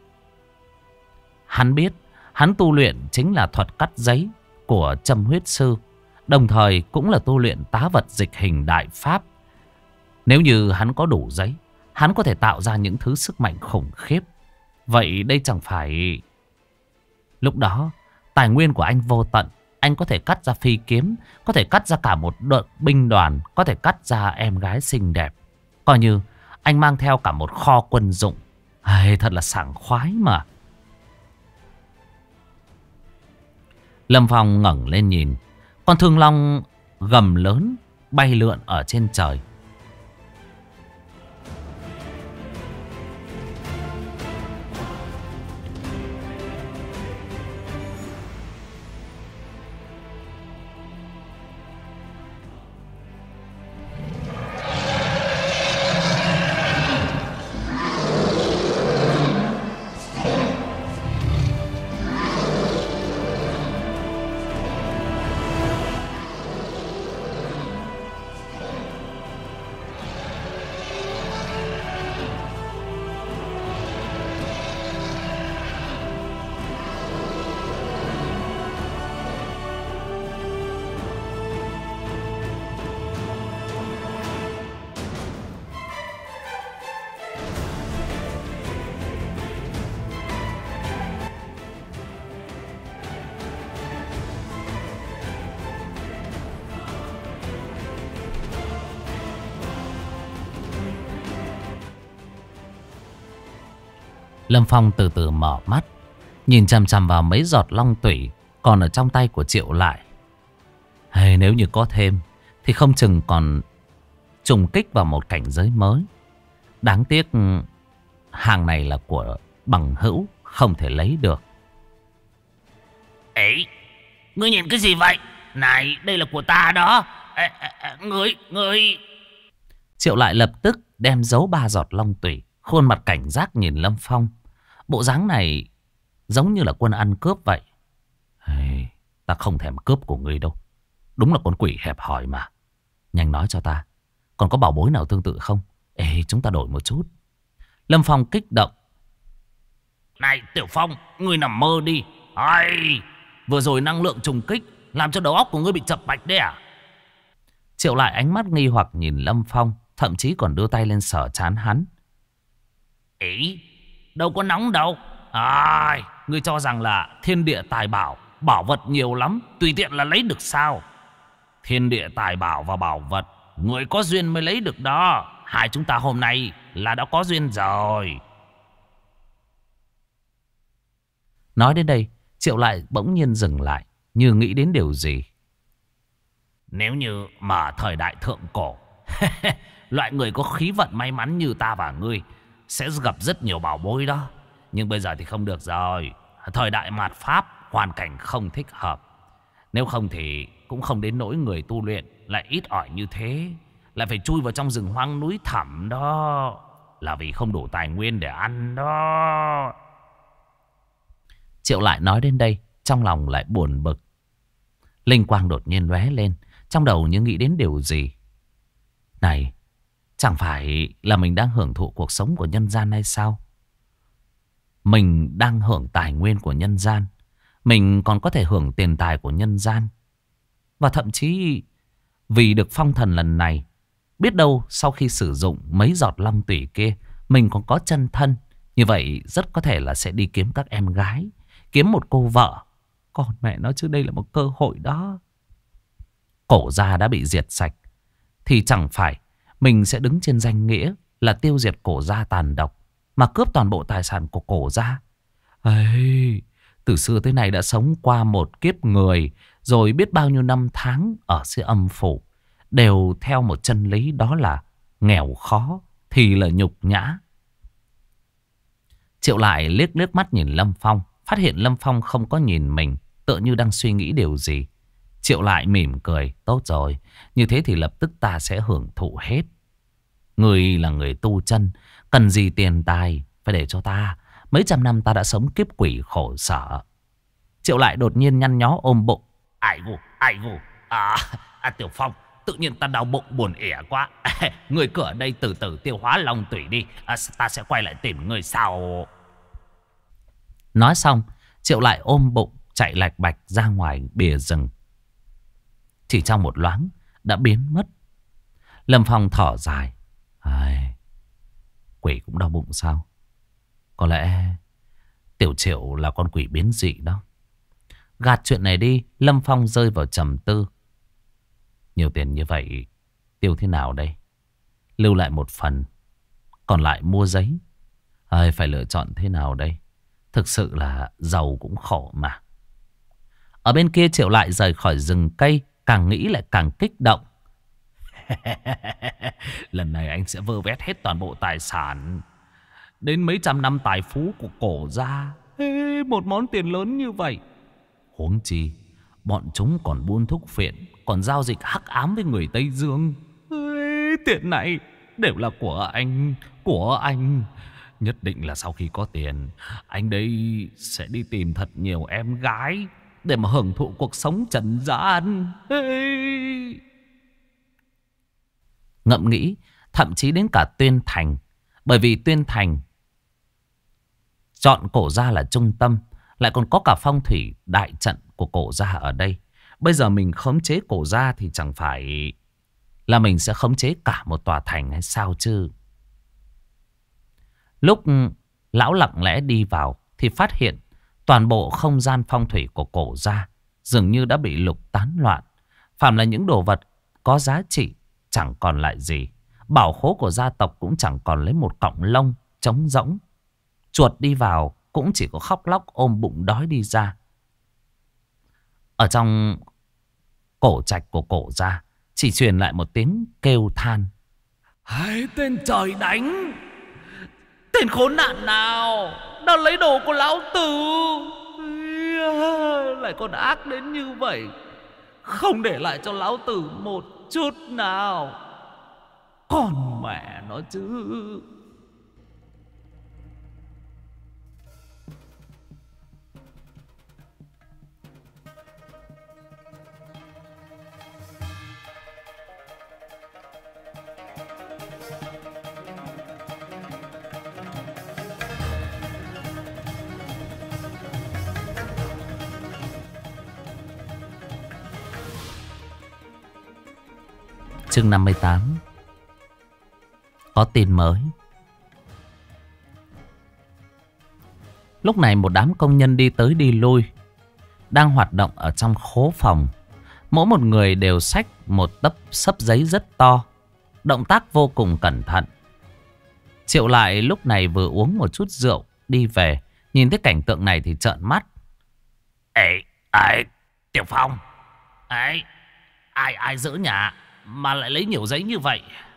Hắn biết hắn tu luyện chính là thuật cắt giấy của Châm Huyết Sư, đồng thời cũng là tu luyện tá vật dịch hình đại pháp. Nếu như hắn có đủ giấy, hắn có thể tạo ra những thứ sức mạnh khủng khiếp. Vậy đây chẳng phải... Lúc đó, tài nguyên của anh vô tận. Anh có thể cắt ra phi kiếm, có thể cắt ra cả một đội binh đoàn, có thể cắt ra em gái xinh đẹp. Coi như anh mang theo cả một kho quân dụng. Thật là sảng khoái mà. Lâm Phong ngẩng lên nhìn. Con thương long gầm lớn bay lượn ở trên trời. Lâm Phong từ từ mở mắt, nhìn chằm chằm vào mấy giọt long tủy còn ở trong tay của Triệu Lại. Nếu như có thêm thì không chừng còn trùng kích vào một cảnh giới mới. Đáng tiếc hàng này là của bằng hữu, không thể lấy được. Ấy, ngươi nhìn cái gì vậy? Này, đây là của ta đó. Ngươi... Triệu Lại lập tức đem giấu 3 giọt long tủy, khuôn mặt cảnh giác nhìn Lâm Phong. Bộ dáng này giống như là quân ăn cướp vậy. Ta không thèm cướp của ngươi đâu. Đúng là con quỷ hẹp hòi mà. Nhanh nói cho ta, còn có bảo bối nào tương tự không? Chúng ta đổi một chút. Lâm Phong kích động. Này Tiểu Phong, ngươi nằm mơ đi. Vừa rồi năng lượng trùng kích làm cho đầu óc của ngươi bị chập mạch đấy à? Triệu Lại ánh mắt nghi hoặc nhìn Lâm Phong, thậm chí còn đưa tay lên sờ trán hắn. Đâu có nóng đâu. Ngươi cho rằng là thiên địa tài bảo, bảo vật nhiều lắm, tùy tiện là lấy được sao? Thiên địa tài bảo và bảo vật, người có duyên mới lấy được đó. Hai chúng ta hôm nay là đã có duyên rồi. Nói đến đây, Triệu Lại bỗng nhiên dừng lại, như nghĩ đến điều gì. Nếu như mà thời đại thượng cổ, loại người có khí vận may mắn như ta và ngươi sẽ gặp rất nhiều bảo bối đó. Nhưng bây giờ thì không được rồi. Thời đại mạt Pháp, hoàn cảnh không thích hợp. Nếu không thì cũng không đến nỗi người tu luyện lại ít ỏi như thế, lại phải chui vào trong rừng hoang núi thẳm đó. Là vì không đủ tài nguyên để ăn đó. Triệu Lại nói đến đây, trong lòng lại buồn bực. Linh quang đột nhiên lóe lên, trong đầu như nghĩ đến điều gì. Này, chẳng phải là mình đang hưởng thụ cuộc sống của nhân gian hay sao? Mình đang hưởng tài nguyên của nhân gian. Mình còn có thể hưởng tiền tài của nhân gian. Và thậm chí vì được phong thần lần này, biết đâu sau khi sử dụng mấy giọt long tủy kia, mình còn có chân thân. Như vậy rất có thể là sẽ đi kiếm các em gái, kiếm một cô vợ. Còn mẹ nó chứ, đây là một cơ hội đó. Cổ gia đã bị diệt sạch thì chẳng phải mình sẽ đứng trên danh nghĩa là tiêu diệt cổ gia tàn độc mà cướp toàn bộ tài sản của cổ gia. Ấy, từ xưa tới nay đã sống qua một kiếp người, rồi biết bao nhiêu năm tháng ở dưới âm phủ, đều theo một chân lý, đó là nghèo khó thì là nhục nhã. Triệu Lại liếc liếc mắt nhìn Lâm Phong, phát hiện Lâm Phong không có nhìn mình, tựa như đang suy nghĩ điều gì. Triệu Lại mỉm cười, tốt rồi, như thế thì lập tức ta sẽ hưởng thụ hết. Người là người tu chân, cần gì tiền tài, phải để cho ta. Mấy trăm năm ta đã sống kiếp quỷ khổ sở. Triệu Lại đột nhiên nhăn nhó ôm bụng. Ai gù. Tiểu Phong, tự nhiên ta đau bụng buồn ỉa quá. Người cứ ở đây từ từ tiêu hóa long tủy đi. Ta sẽ quay lại tìm người sau. Nói xong, Triệu Lại ôm bụng chạy lạch bạch ra ngoài bìa rừng. Chỉ trong một loáng đã biến mất. Lâm Phong thở dài. Ai, quỷ cũng đau bụng sao? Có lẽ Tiểu Triệu là con quỷ biến dị đó. Gạt chuyện này đi, Lâm Phong rơi vào trầm tư. Nhiều tiền như vậy tiêu thế nào đây? Lưu lại một phần, còn lại mua giấy. Phải lựa chọn thế nào đây? Thực sự là giàu cũng khổ mà. Ở bên kia Triệu Lại rời khỏi rừng cây, càng nghĩ lại càng kích động. Lần này anh sẽ vơ vét hết toàn bộ tài sản, đến mấy trăm năm tài phú của cổ gia. Một món tiền lớn như vậy. Huống chi bọn chúng còn buôn thuốc phiện, còn giao dịch hắc ám với người Tây Dương. Tiền này đều là của anh. Nhất định là sau khi có tiền, anh đây sẽ đi tìm thật nhiều em gái để mà hưởng thụ cuộc sống trần gian. Ngẫm nghĩ, thậm chí đến cả Tuyên Thành. Bởi vì Tuyên Thành chọn cổ gia là trung tâm, lại còn có cả phong thủy đại trận của cổ gia ở đây. Bây giờ mình khống chế cổ gia thì chẳng phải là mình sẽ khống chế cả một tòa thành hay sao chứ? Lúc lão lặng lẽ đi vào thì phát hiện toàn bộ không gian phong thủy của cổ gia dường như đã bị lục tán loạn. Phàm là những đồ vật có giá trị chẳng còn lại gì. Bảo khố của gia tộc cũng chẳng còn lấy một cọng lông, trống rỗng. Chuột đi vào cũng chỉ có khóc lóc ôm bụng đói đi ra. Ở trong cổ trạch của cổ gia chỉ truyền lại một tiếng kêu than. Hai tên trời đánh! Tên khốn nạn nào đã lấy đồ của lão tử, lại còn ác đến như vậy, không để lại cho lão tử một chút nào. Còn mẹ nó chứ. Chương 58. Có tin mới. Lúc này một đám công nhân đi tới đi lui, đang hoạt động ở trong khố phòng. Mỗi một người đều xách một xấp giấy rất to, động tác vô cùng cẩn thận. Triệu Lại lúc này vừa uống một chút rượu đi về, nhìn thấy cảnh tượng này thì trợn mắt. Tiểu Phong, ai giữ nhà mà lại lấy nhiều giấy như vậy?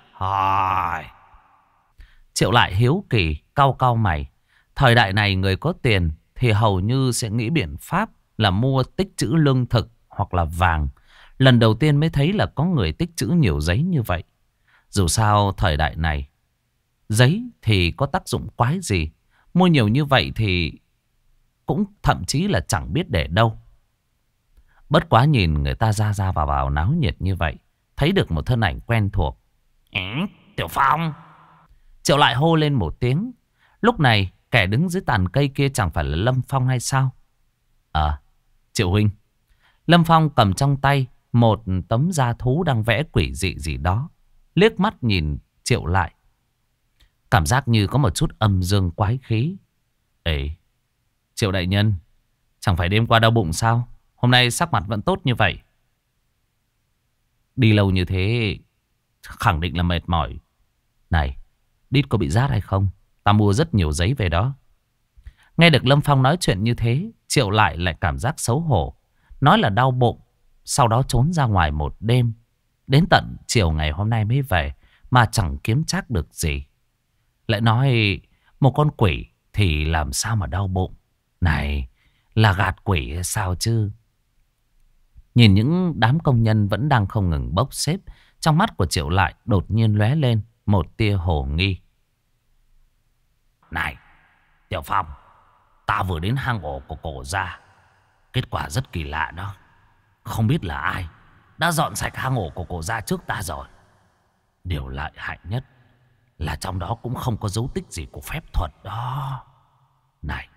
Triệu Lại hiếu kỳ, cau cau mày. Thời đại này người có tiền thì hầu như sẽ nghĩ biện pháp là mua tích trữ lương thực hoặc là vàng. Lần đầu tiên mới thấy là có người tích trữ nhiều giấy như vậy. Dù sao thời đại này, giấy thì có tác dụng quái gì. Mua nhiều như vậy thì cũng thậm chí là chẳng biết để đâu. Bất quá nhìn người ta ra vào náo nhiệt như vậy, thấy được một thân ảnh quen thuộc. Tiểu Phong! Triệu Lại hô lên một tiếng. Lúc này kẻ đứng dưới tàn cây kia chẳng phải là Lâm Phong hay sao? Triệu huynh. Lâm Phong cầm trong tay một tấm da thú đang vẽ quỷ dị gì đó, liếc mắt nhìn Triệu Lại, cảm giác như có một chút âm dương quái khí. Triệu đại nhân, Chẳng phải đêm qua đau bụng sao? Hôm nay sắc mặt vẫn tốt như vậy. Đi lâu như thế khẳng định là mệt mỏi. Này, đít có bị rát hay không? Ta mua rất nhiều giấy về đó. Nghe được Lâm Phong nói chuyện như thế, Triệu lại cảm giác xấu hổ. Nói là đau bụng, sau đó trốn ra ngoài một đêm. Đến tận chiều ngày hôm nay mới về, mà chẳng kiếm trác được gì. Lại nói một con quỷ thì làm sao mà đau bụng? Này, là gạt quỷ hay sao chứ? Nhìn những đám công nhân vẫn đang không ngừng bốc xếp, trong mắt của Triệu lại đột nhiên lóe lên một tia hồ nghi. Này, Tiểu Phong, ta vừa đến hang ổ của cổ gia. Kết quả rất kỳ lạ đó. Không biết là ai đã dọn sạch hang ổ của cổ gia trước ta rồi. Điều lợi hại nhất là trong đó cũng không có dấu tích gì của phép thuật đó. Này,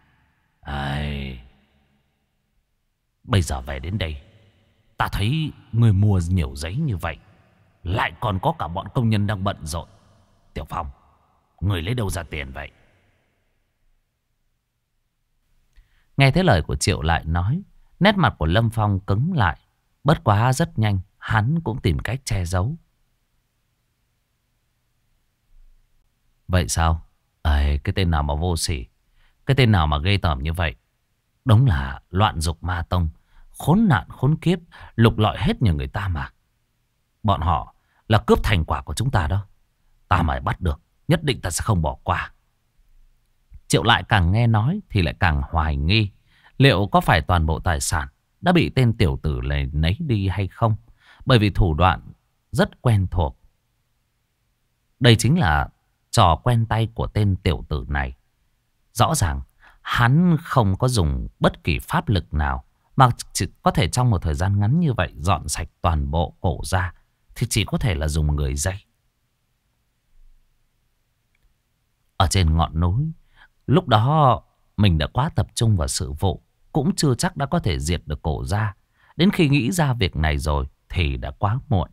bây giờ về đến đây, ta thấy người mua nhiều giấy như vậy, lại còn có cả bọn công nhân đang bận rộn. Tiểu Phong, người lấy đâu ra tiền vậy? Nghe thấy lời của Triệu lại nói, nét mặt của Lâm Phong cứng lại. Bất quá rất nhanh, hắn cũng tìm cách che giấu. Vậy sao? Cái tên nào mà vô sỉ, cái tên nào mà ghê tởm như vậy. Đúng là loạn dục ma tông, khốn nạn khốn kiếp, lục lọi hết nhà người ta mà. Bọn họ là cướp thành quả của chúng ta đó. Ta mà bắt được, nhất định ta sẽ không bỏ qua. Triệu lại càng nghe nói thì lại càng hoài nghi. Liệu có phải toàn bộ tài sản đã bị tên tiểu tử này lấy đi hay không? Bởi vì thủ đoạn rất quen thuộc. Đây chính là trò quen tay của tên tiểu tử này. Rõ ràng hắn không có dùng bất kỳ pháp lực nào, mà chỉ có thể trong một thời gian ngắn như vậy dọn sạch toàn bộ cổ ra, thì chỉ có thể là dùng người dây. Ở trên ngọn núi, lúc đó mình đã quá tập trung vào sự vụ, cũng chưa chắc đã có thể diệt được cổ ra. Đến khi nghĩ ra việc này rồi thì đã quá muộn.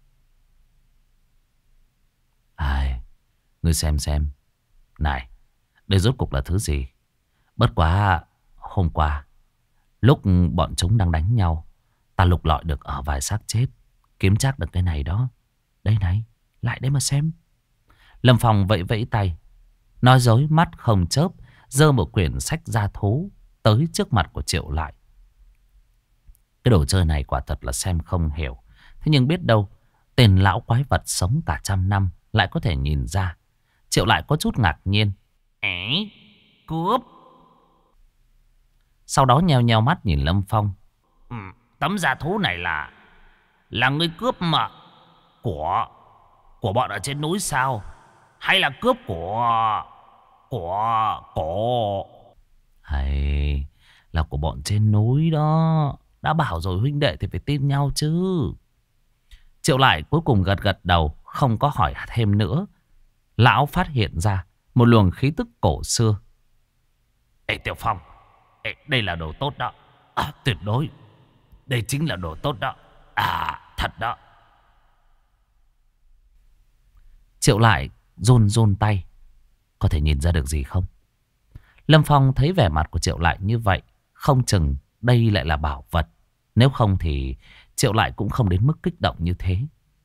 Ngươi xem. Này, đây rốt cục là thứ gì? Bất quá hôm qua, lúc bọn chúng đang đánh nhau, ta lục lọi được ở vài xác chết, kiếm chắc được cái này đó. Đây này, lại đây mà xem. Lâm Phong vẫy vẫy tay, nói dối mắt không chớp, giơ một quyển sách gia thú tới trước mặt của Triệu lại. Cái đồ chơi này quả thật là xem không hiểu. Thế nhưng biết đâu tên lão quái vật sống cả trăm năm lại có thể nhìn ra. Triệu lại có chút ngạc nhiên. Cướp. Sau đó nheo nheo mắt nhìn Lâm Phong. Tấm gia thú này là người cướp mà của bọn ở trên núi sao? Hay là cướp của cổ? Hay là của bọn trên núi đó. Đã bảo rồi huynh đệ thì phải tin nhau chứ. Triệu lại cuối cùng gật gật đầu, không có hỏi thêm nữa. Lão phát hiện ra một luồng khí tức cổ xưa. Tiểu Phong, đây là đồ tốt đó. Tuyệt đối, đây chính là đồ tốt đó. Thật đó. Triệu lại run tay. Có thể nhìn ra được gì không? Lâm Phong thấy vẻ mặt của Triệu lại như vậy, không chừng đây lại là bảo vật. Nếu không thì Triệu lại cũng không đến mức kích động như thế.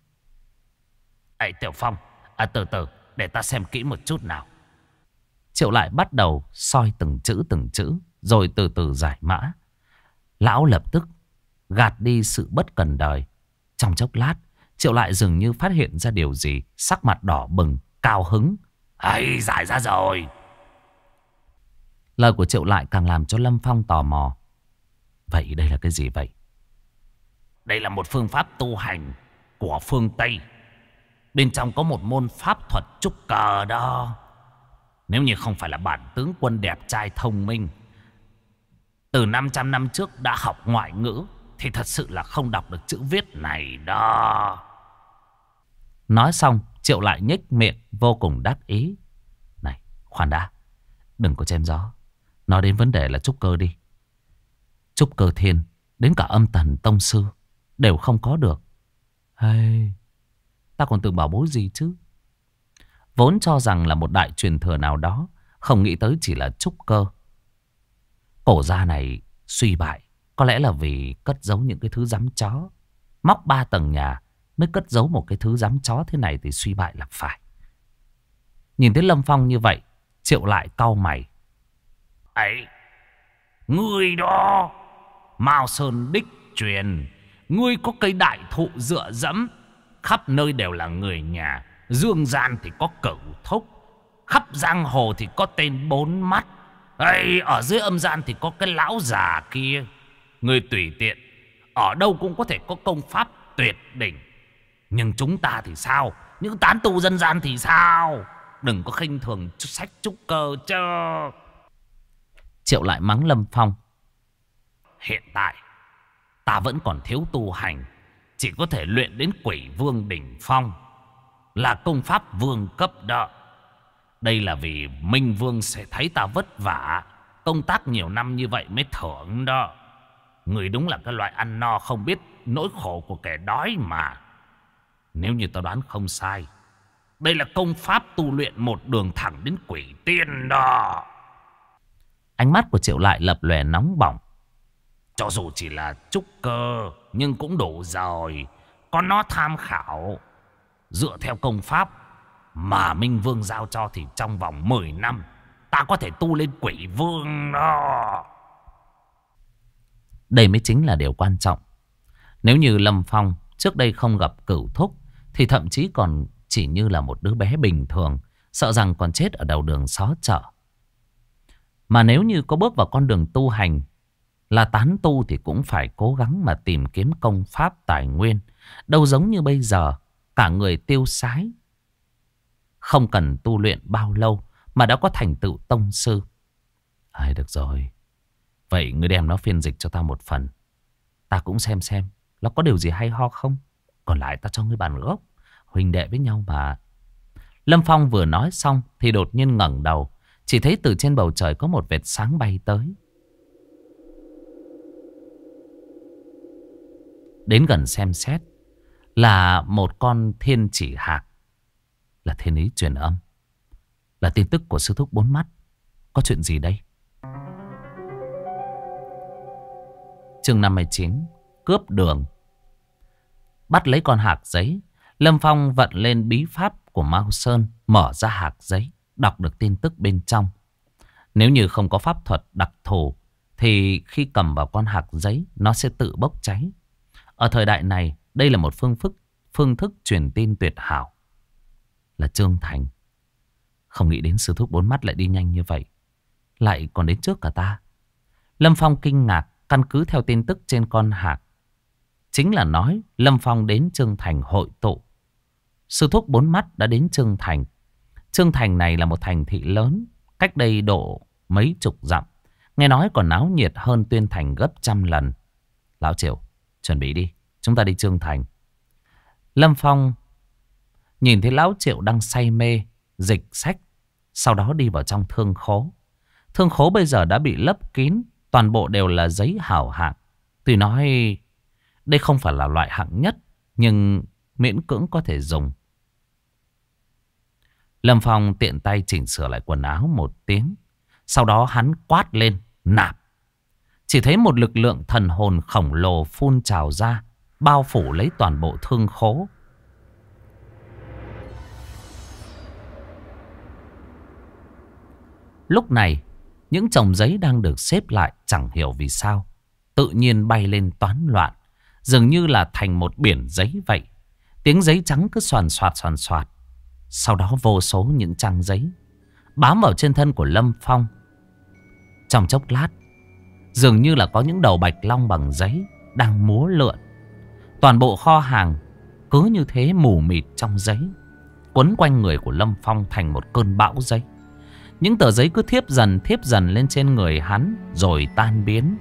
Tiểu Phong, từ từ, để ta xem kỹ một chút nào. Triệu lại bắt đầu soi từng chữ, rồi từ từ giải mã. Lão lập tức gạt đi sự bất cần đời. Trong chốc lát, Triệu lại dường như phát hiện ra điều gì, sắc mặt đỏ bừng, cao hứng. Giải ra rồi. Lời của Triệu lại càng làm cho Lâm Phong tò mò. Vậy đây là cái gì vậy? Đây là một phương pháp tu hành của phương Tây. Bên trong có một môn pháp thuật trúc cờ đó. Nếu như không phải là bản tướng quân đẹp trai thông minh, từ 500 năm trước đã học ngoại ngữ, thì thật sự là không đọc được chữ viết này đó. Nói xong, Triệu lại nhếch miệng vô cùng đắc ý. Này, khoan đã, đừng có chém gió. Nói đến vấn đề là trúc cơ đi. Trúc cơ thiên, đến cả âm tần tông sư đều không có được. Hay, ta còn tưởng bảo bối gì chứ. Vốn cho rằng là một đại truyền thừa nào đó, không nghĩ tới chỉ là trúc cơ. Cổ gia này Suy bại có lẽ là vì cất giấu những cái thứ giám chó. Móc 3 tầng nhà mới cất giấu một cái thứ giám chó thế này thì suy bại là phải. Nhìn thấy Lâm Phong như vậy, Triệu lại cau mày. Ấy, ngươi đó, Mao Sơn đích truyền, ngươi có cây đại thụ dựa dẫm, khắp nơi đều là người nhà. Dương gian thì có Cửu Thúc, khắp giang hồ thì có tên Bốn Mắt. Ấy, ở dưới âm gian thì có cái lão già kia. Ngươi tùy tiện, ở đâu cũng có thể có công pháp tuyệt đỉnh. Nhưng chúng ta thì sao? Những tán tu dân gian thì sao? Đừng có khinh thường sách trúc cơ chứ. Triệu lại mắng Lâm Phong. Hiện tại ta vẫn còn thiếu tu hành, chỉ có thể luyện đến Quỷ Vương đỉnh phong, là công pháp vương cấp đó. Đây là vì Minh Vương sẽ thấy ta vất vả, công tác nhiều năm như vậy mới thưởng đó. Người đúng là cái loại ăn no không biết nỗi khổ của kẻ đói mà. Nếu như ta đoán không sai, đây là công pháp tu luyện một đường thẳng đến quỷ tiên đó. Ánh mắt của Triệu lại lập lòe nóng bỏng. Cho dù chỉ là trúc cơ nhưng cũng đủ rồi. Có nó tham khảo. Dựa theo công pháp mà Minh Vương giao cho thì trong vòng 10 năm ta có thể tu lên Quỷ Vương đó. Đây mới chính là điều quan trọng. Nếu như Lâm Phong trước đây không gặp Cửu Thúc thì thậm chí còn chỉ như là một đứa bé bình thường, sợ rằng còn chết ở đầu đường xó chợ. Mà nếu như có bước vào con đường tu hành, là tán tu thì cũng phải cố gắng mà tìm kiếm công pháp tài nguyên. Đâu giống như bây giờ, cả người tiêu sái. Không cần tu luyện bao lâu mà đã có thành tựu tông sư. Được rồi. Vậy ngươi đem nó phiên dịch cho ta một phần. Ta cũng xem nó có điều gì hay ho không. Còn lại ta cho ngươi bản gốc. Huynh đệ với nhau mà. Lâm Phong vừa nói xong thì đột nhiên ngẩng đầu. Chỉ thấy từ trên bầu trời có một vệt sáng bay tới. Đến gần xem xét, là một con thiên chỉ hạc. Là thiên ý truyền âm. Là tin tức của sư thúc Bốn Mắt. Có chuyện gì đây? Chương 59. Cướp đường. Bắt lấy con hạc giấy, Lâm Phong vận lên bí pháp của Mao Sơn, mở ra hạc giấy, đọc được tin tức bên trong. Nếu như không có pháp thuật đặc thù thì khi cầm vào con hạc giấy nó sẽ tự bốc cháy. Ở thời đại này, đây là một phương thức truyền tin tuyệt hảo. Là Trương Thành. Không nghĩ đến sư thúc Bốn Mắt lại đi nhanh như vậy, lại còn đến trước cả ta. Lâm Phong kinh ngạc, căn cứ theo tin tức trên con hạc, chính là nói Lâm Phong đến Trương Thành hội tụ. Sư thúc Bốn Mắt đã đến Trương Thành. Trương Thành này là một thành thị lớn, cách đây độ mấy chục dặm. Nghe nói còn náo nhiệt hơn Tuyên Thành gấp trăm lần. Lão Triệu, chuẩn bị đi, chúng ta đi Trương Thành. Lâm Phong nhìn thấy Lão Triệu đang say mê dịch sách, sau đó đi vào trong thương khố. Thương khố bây giờ đã bị lấp kín, toàn bộ đều là giấy hảo hạng. Tuy nói đây không phải là loại hạng nhất, nhưng miễn cưỡng có thể dùng. Lâm Phong tiện tay chỉnh sửa lại quần áo một tiếng. Sau đó hắn quát lên, nạp. Chỉ thấy một lực lượng thần hồn khổng lồ phun trào ra, bao phủ lấy toàn bộ thương khố. Lúc này, những chồng giấy đang được xếp lại chẳng hiểu vì sao tự nhiên bay lên toán loạn, dường như là thành một biển giấy vậy. Tiếng giấy trắng cứ xoàn xoạt. Sau đó vô số những trang giấy bám vào trên thân của Lâm Phong. Trong chốc lát, dường như là có những đầu bạch long bằng giấy đang múa lượn. Toàn bộ kho hàng cứ như thế mù mịt trong giấy, quấn quanh người của Lâm Phong thành một cơn bão giấy. Những tờ giấy cứ thiếp dần lên trên người hắn rồi tan biến.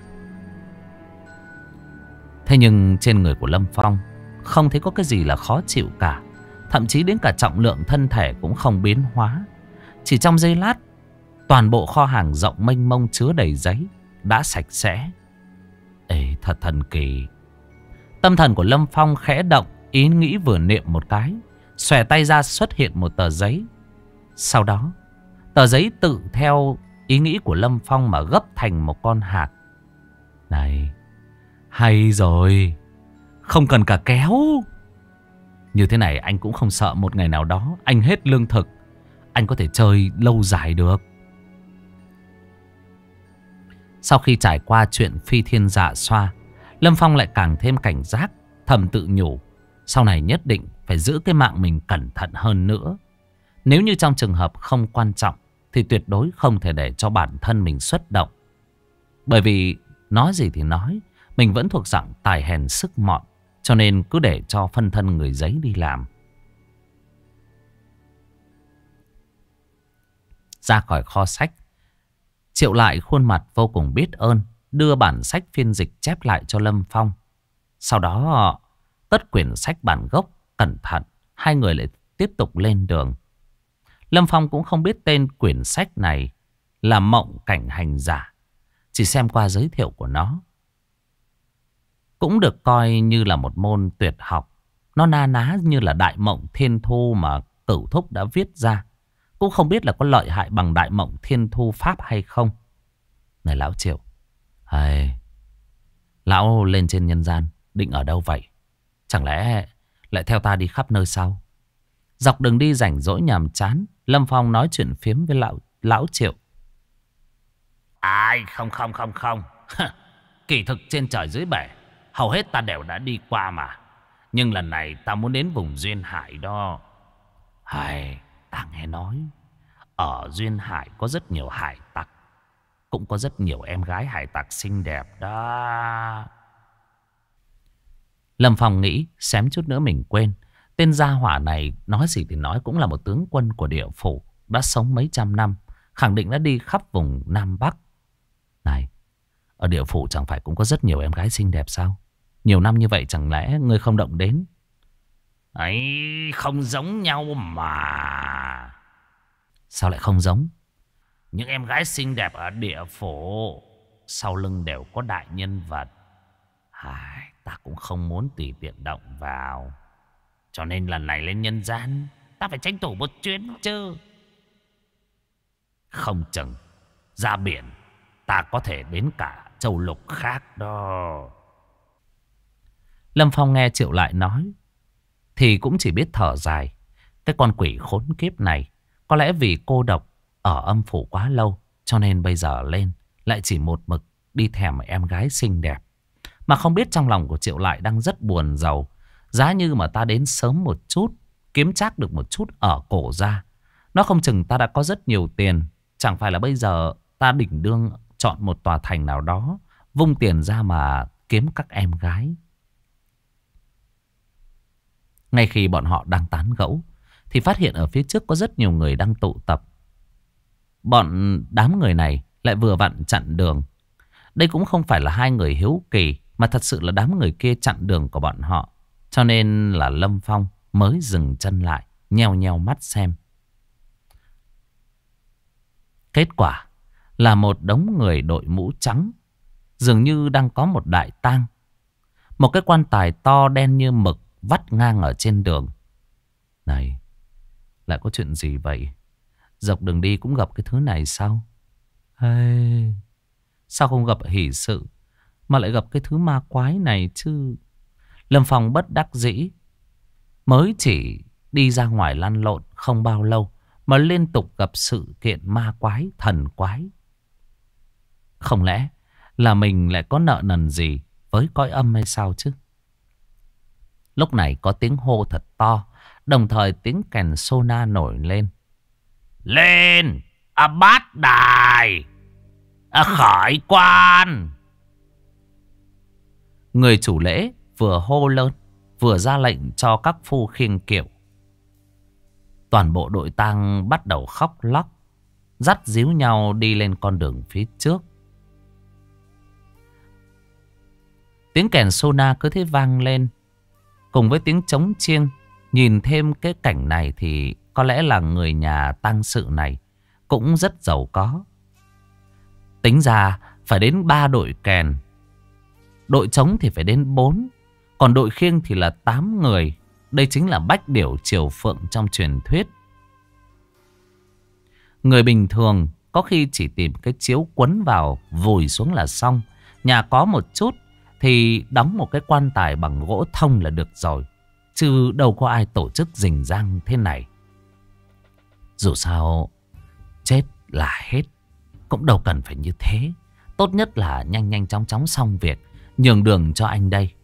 Thế nhưng trên người của Lâm Phong không thấy có cái gì là khó chịu cả. Thậm chí đến cả trọng lượng thân thể cũng không biến hóa. Chỉ trong giây lát, toàn bộ kho hàng rộng mênh mông chứa đầy giấy đã sạch sẽ. Ê, thật thần kỳ. Tâm thần của Lâm Phong khẽ động, ý nghĩ vừa niệm một cái, xòe tay ra xuất hiện một tờ giấy. Sau đó, tờ giấy tự theo ý nghĩ của Lâm Phong mà gấp thành một con hạc. Này, hay rồi. Không cần cả kéo. Như thế này anh cũng không sợ một ngày nào đó anh hết lương thực, anh có thể chơi lâu dài được. Sau khi trải qua chuyện phi thiên dạ xoa, Lâm Phong lại càng thêm cảnh giác, thầm tự nhủ sau này nhất định phải giữ cái mạng mình cẩn thận hơn nữa. Nếu như trong trường hợp không quan trọng thì tuyệt đối không thể để cho bản thân mình xuất động. Bởi vì nói gì thì nói, mình vẫn thuộc dạng tài hèn sức mọn, cho nên cứ để cho phân thân người giấy đi làm. Ra khỏi kho sách, Triệu Lại khuôn mặt vô cùng biết ơn, đưa bản sách phiên dịch chép lại cho Lâm Phong. Sau đó cất quyển sách bản gốc cẩn thận, hai người lại tiếp tục lên đường. Lâm Phong cũng không biết tên quyển sách này là Mộng Cảnh Hành Giả, chỉ xem qua giới thiệu của nó. Cũng được coi như là một môn tuyệt học. Nó na ná như là Đại Mộng Thiên Thu mà Cửu Thúc đã viết ra. Cũng không biết là có lợi hại bằng Đại Mộng Thiên Thu Pháp hay không. Này lão Triệu, lão lên trên nhân gian định ở đâu vậy? Chẳng lẽ lại theo ta đi khắp nơi sao? Dọc đường đi rảnh rỗi nhàm chán, Lâm Phong nói chuyện phiếm với lão Triệu. Ai không. Kỳ thực trên trời dưới bể hầu hết ta đều đã đi qua mà. Nhưng lần này ta muốn đến vùng Duyên Hải đó. Ta nghe nói ở Duyên Hải có rất nhiều hải tặc, cũng có rất nhiều em gái hải tặc xinh đẹp đó. Lâm Phong nghĩ xém chút nữa mình quên. Tên gia hỏa này nói gì thì nói cũng là một tướng quân của địa phủ, đã sống mấy trăm năm, khẳng định đã đi khắp vùng Nam Bắc. Này, ở địa phủ chẳng phải cũng có rất nhiều em gái xinh đẹp sao? Nhiều năm như vậy chẳng lẽ ngươi không động đến? Ấy, không giống nhau mà. Sao lại không giống? Những em gái xinh đẹp ở địa phủ sau lưng đều có đại nhân vật. Ta cũng không muốn tùy tiện động vào. Cho nên lần này lên nhân gian ta phải tranh thủ một chuyến chứ. Không chừng ra biển ta có thể đến cả châu lục khác đó. Lâm Phong nghe Triệu Lại nói thì cũng chỉ biết thở dài. Cái con quỷ khốn kiếp này có lẽ vì cô độc ở âm phủ quá lâu, cho nên bây giờ lên lại chỉ một mực đi thèm em gái xinh đẹp. Mà không biết trong lòng của Triệu Lại đang rất buồn rầu. Giá như mà ta đến sớm một chút, kiếm trác được một chút ở cổ ra, nó không chừng ta đã có rất nhiều tiền. Chẳng phải là bây giờ ta đỉnh đương chọn một tòa thành nào đó, vung tiền ra mà kiếm các em gái. Ngay khi bọn họ đang tán gẫu thì phát hiện ở phía trước có rất nhiều người đang tụ tập. Bọn đám người này lại vừa vặn chặn đường. Đây cũng không phải là hai người hiếu kỳ, mà thật sự là đám người kia chặn đường của bọn họ. Cho nên là Lâm Phong mới dừng chân lại, nheo nheo mắt xem. Kết quả là một đống người đội mũ trắng, dường như đang có một đại tang. Một cái quan tài to đen như mực vắt ngang ở trên đường. Này, lại có chuyện gì vậy? Dọc đường đi cũng gặp cái thứ này sao? Sao không gặp hỷ sự mà lại gặp cái thứ ma quái này chứ? Lâm Phong bất đắc dĩ. Mới chỉ đi ra ngoài lăn lộn không bao lâu mà liên tục gặp sự kiện ma quái, thần quái. Không lẽ là mình lại có nợ nần gì với cõi âm hay sao chứ? Lúc này có tiếng hô thật to, đồng thời tiếng kèn sona nổi lên. Lên! Bát đài! Khởi quan! Người chủ lễ vừa hô lớn, vừa ra lệnh cho các phu khiêng kiệu. Toàn bộ đội tang bắt đầu khóc lóc, dắt díu nhau đi lên con đường phía trước. Tiếng kèn sona cứ thế vang lên, cùng với tiếng trống chiêng. Nhìn thêm cái cảnh này thì có lẽ là người nhà tang sự này cũng rất giàu có. Tính ra phải đến 3 đội kèn, đội trống thì phải đến 4, còn đội khiêng thì là 8 người. Đây chính là bách điểu triều phượng trong truyền thuyết. Người bình thường có khi chỉ tìm cái chiếu quấn vào vùi xuống là xong. Nhà có một chút thì đóng một cái quan tài bằng gỗ thông là được rồi. Chứ đâu có ai tổ chức rình rang thế này. Dù sao chết là hết, cũng đâu cần phải như thế. Tốt nhất là nhanh nhanh chóng chóng xong việc, nhường đường cho anh đây.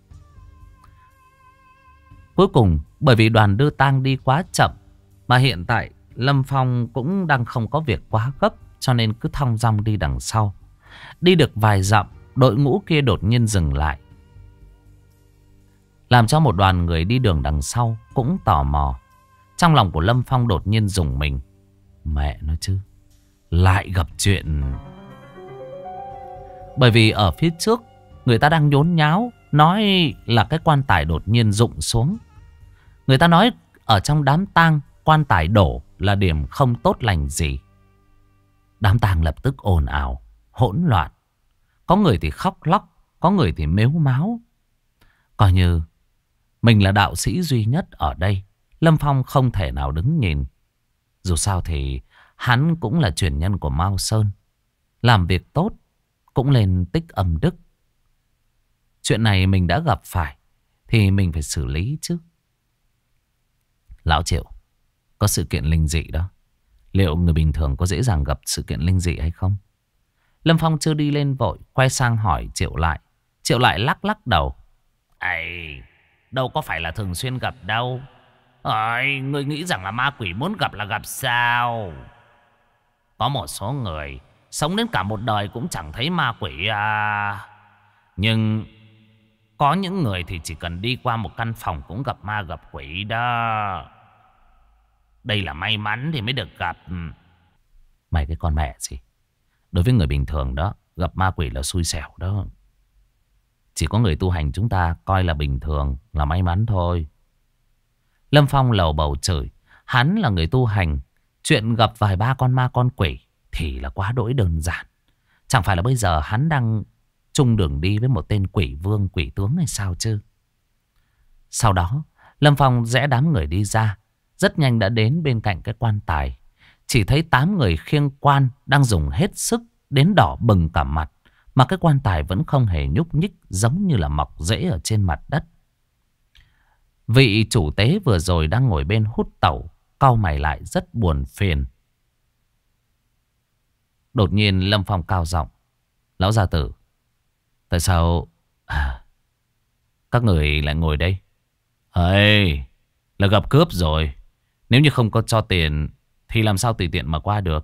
Cuối cùng bởi vì đoàn đưa tang đi quá chậm, mà hiện tại Lâm Phong cũng đang không có việc quá gấp, cho nên cứ thong dong đi đằng sau. Đi được vài dặm, đội ngũ kia đột nhiên dừng lại, làm cho một đoàn người đi đường đằng sau cũng tò mò. Trong lòng của Lâm Phong đột nhiên rùng mình. Mẹ nó chứ, lại gặp chuyện. Bởi vì ở phía trước người ta đang nhốn nháo, nói là cái quan tài đột nhiên rụng xuống. Người ta nói ở trong đám tang, quan tài đổ là điểm không tốt lành gì. Đám tang lập tức ồn ào, hỗn loạn. Có người thì khóc lóc, có người thì mếu máo. Coi như mình là đạo sĩ duy nhất ở đây, Lâm Phong không thể nào đứng nhìn. Dù sao thì hắn cũng là truyền nhân của Mao Sơn. Làm việc tốt cũng lên tích âm đức. Chuyện này mình đã gặp phải thì mình phải xử lý chứ. Lão Triệu, có sự kiện linh dị đó. Liệu người bình thường có dễ dàng gặp sự kiện linh dị hay không? Lâm Phong chưa đi lên vội, quay sang hỏi Triệu lại. Triệu lại lắc lắc đầu. Ây, đâu có phải là thường xuyên gặp đâu. Ngươi nghĩ rằng là ma quỷ muốn gặp là gặp sao? Có một số người sống đến cả một đời cũng chẳng thấy ma quỷ à. Nhưng có những người thì chỉ cần đi qua một căn phòng cũng gặp ma gặp quỷ đó. Đây là may mắn thì mới được gặp. Mày cái con mẹ gì. Đối với người bình thường đó, gặp ma quỷ là xui xẻo đó. Chỉ có người tu hành chúng ta coi là bình thường, là may mắn thôi. Lâm Phong lầu bầu chửi. Hắn là người tu hành, chuyện gặp vài ba con ma con quỷ thì là quá đỗi đơn giản. Chẳng phải là bây giờ hắn đang chung đường đi với một tên quỷ vương quỷ tướng hay sao chứ. Sau đó Lâm Phong rẽ đám người đi ra, rất nhanh đã đến bên cạnh cái quan tài. Chỉ thấy 8 người khiêng quan đang dùng hết sức đến đỏ bừng cả mặt, mà cái quan tài vẫn không hề nhúc nhích, giống như là mọc rễ ở trên mặt đất. Vị chủ tế vừa rồi đang ngồi bên hút tẩu, cau mày lại rất buồn phiền. Đột nhiên Lâm Phong cao giọng. Lão gia tử, tại sao các người lại ngồi đây? Là gặp cướp rồi. Nếu như không có cho tiền thì làm sao tùy tiện mà qua được.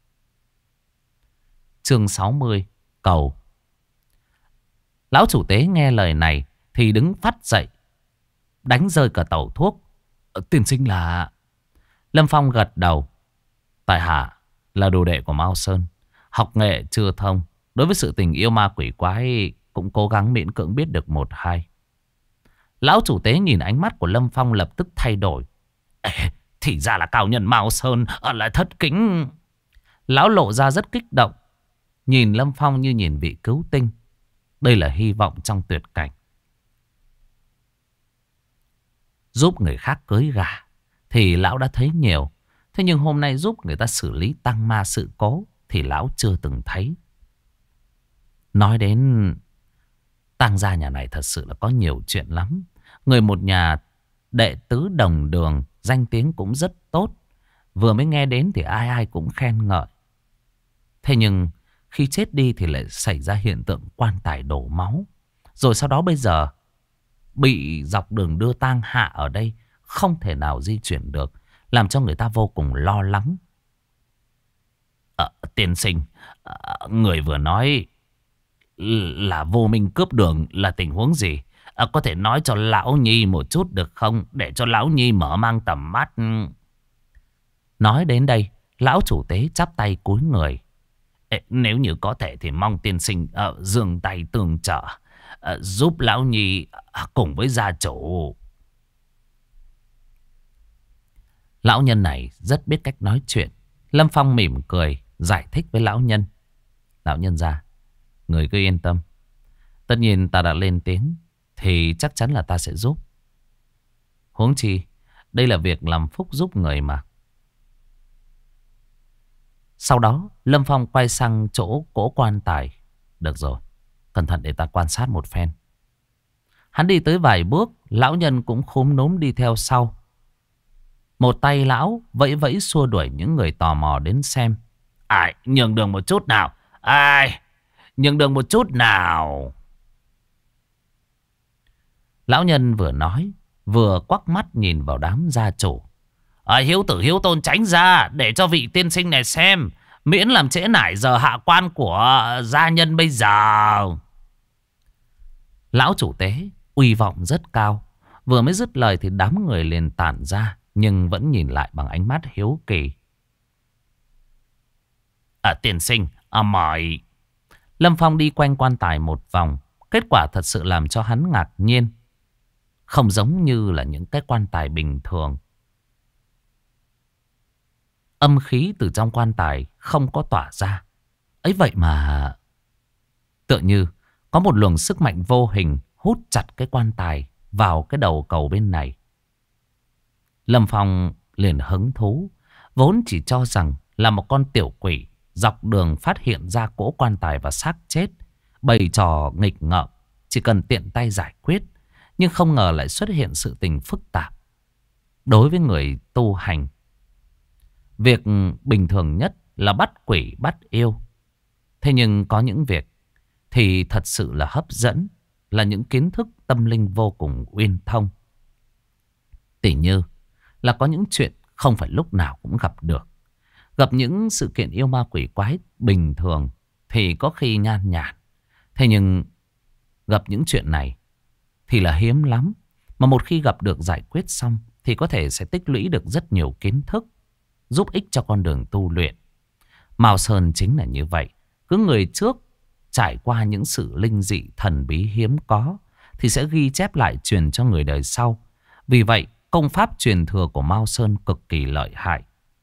Chương 60, cầu. Lão chủ tế nghe lời này thì đứng phát dậy, đánh rơi cả tẩu thuốc. Tiên sinh là... Lâm Phong gật đầu. Tại hạ là đồ đệ của Mao Sơn, học nghệ chưa thông, đối với sự tình yêu ma quỷ quái cũng cố gắng miễn cưỡng biết được một hai. Lão chủ tế nhìn ánh mắt của Lâm Phong lập tức thay đổi. Thì ra là cao nhân Mao Sơn lại thất kính. Lão lộ ra rất kích động, nhìn Lâm Phong như nhìn vị cứu tinh. Đây là hy vọng trong tuyệt cảnh. Giúp người khác cưới gà thì lão đã thấy nhiều. Thế nhưng hôm nay giúp người ta xử lý tang ma sự cố thì lão chưa từng thấy. Nói đến tang gia nhà này thật sự là có nhiều chuyện lắm. Người một nhà đệ tứ đồng đường, danh tiếng cũng rất tốt. Vừa mới nghe đến thì ai ai cũng khen ngợi. Thế nhưng khi chết đi thì lại xảy ra hiện tượng quan tài đổ máu. Rồi sau đó bây giờ bị dọc đường đưa tang hạ ở đây, không thể nào di chuyển được, làm cho người ta vô cùng lo lắng. Tiên sinh, người vừa nói là vô minh cướp đường là tình huống gì? Có thể nói cho lão nhi một chút được không? Để cho lão nhi mở mang tầm mắt. Nói đến đây, lão chủ tế chắp tay cúi người. Nếu như có thể thì mong tiên sinh giương tay tương trợ, giúp lão nhi cùng với gia chủ. Lão nhân này rất biết cách nói chuyện. Lâm Phong mỉm cười giải thích với lão nhân. Lão nhân gia, người cứ yên tâm. Tất nhiên ta đã lên tiếng thì chắc chắn là ta sẽ giúp. Huống chi đây là việc làm phúc giúp người mà. Sau đó Lâm Phong quay sang chỗ cỗ quan tài. Được rồi, Cẩn thận để ta quan sát một phen. Hắn đi tới vài bước, lão nhân cũng khúm núm đi theo sau. Một tay lão vẫy vẫy xua đuổi những người tò mò đến xem. Ai, nhường đường một chút nào. Ai, nhường đường một chút nào. Lão nhân vừa nói, vừa quắc mắt nhìn vào đám gia chủ. Hiếu tử hiếu tôn tránh ra, để cho vị tiên sinh này xem. Miễn làm trễ nải giờ hạ quan của gia nhân bây giờ. Lão chủ tế uy vọng rất cao. Vừa mới dứt lời thì đám người liền tản ra, nhưng vẫn nhìn lại bằng ánh mắt hiếu kỳ. Tiên sinh, mời. Lâm Phong đi quanh quan tài một vòng. Kết quả thật sự làm cho hắn ngạc nhiên. Không giống như là những cái quan tài bình thường. Âm khí từ trong quan tài không có tỏa ra. Ấy vậy mà tựa như có một luồng sức mạnh vô hình hút chặt cái quan tài vào cái đầu cầu bên này. Lâm Phong liền hứng thú. Vốn chỉ cho rằng là một con tiểu quỷ dọc đường phát hiện ra cỗ quan tài và xác chết, bày trò nghịch ngợm, chỉ cần tiện tay giải quyết. Nhưng không ngờ lại xuất hiện sự tình phức tạp. Đối với người tu hành, việc bình thường nhất là bắt quỷ bắt yêu. Thế nhưng có những việc thì thật sự là hấp dẫn, là những kiến thức tâm linh vô cùng uyên thông. Tỉ như là có những chuyện không phải lúc nào cũng gặp được. Gặp những sự kiện yêu ma quỷ quái bình thường thì có khi nhan nhản. Thế nhưng gặp những chuyện này thì là hiếm lắm. Mà một khi gặp được giải quyết xong thì có thể sẽ tích lũy được rất nhiều kiến thức, giúp ích cho con đường tu luyện. Mao Sơn chính là như vậy. Cứ người trước trải qua những sự linh dị thần bí hiếm có thì sẽ ghi chép lại truyền cho người đời sau. Vì vậy công pháp truyền thừa của Mao Sơn cực kỳ lợi hại.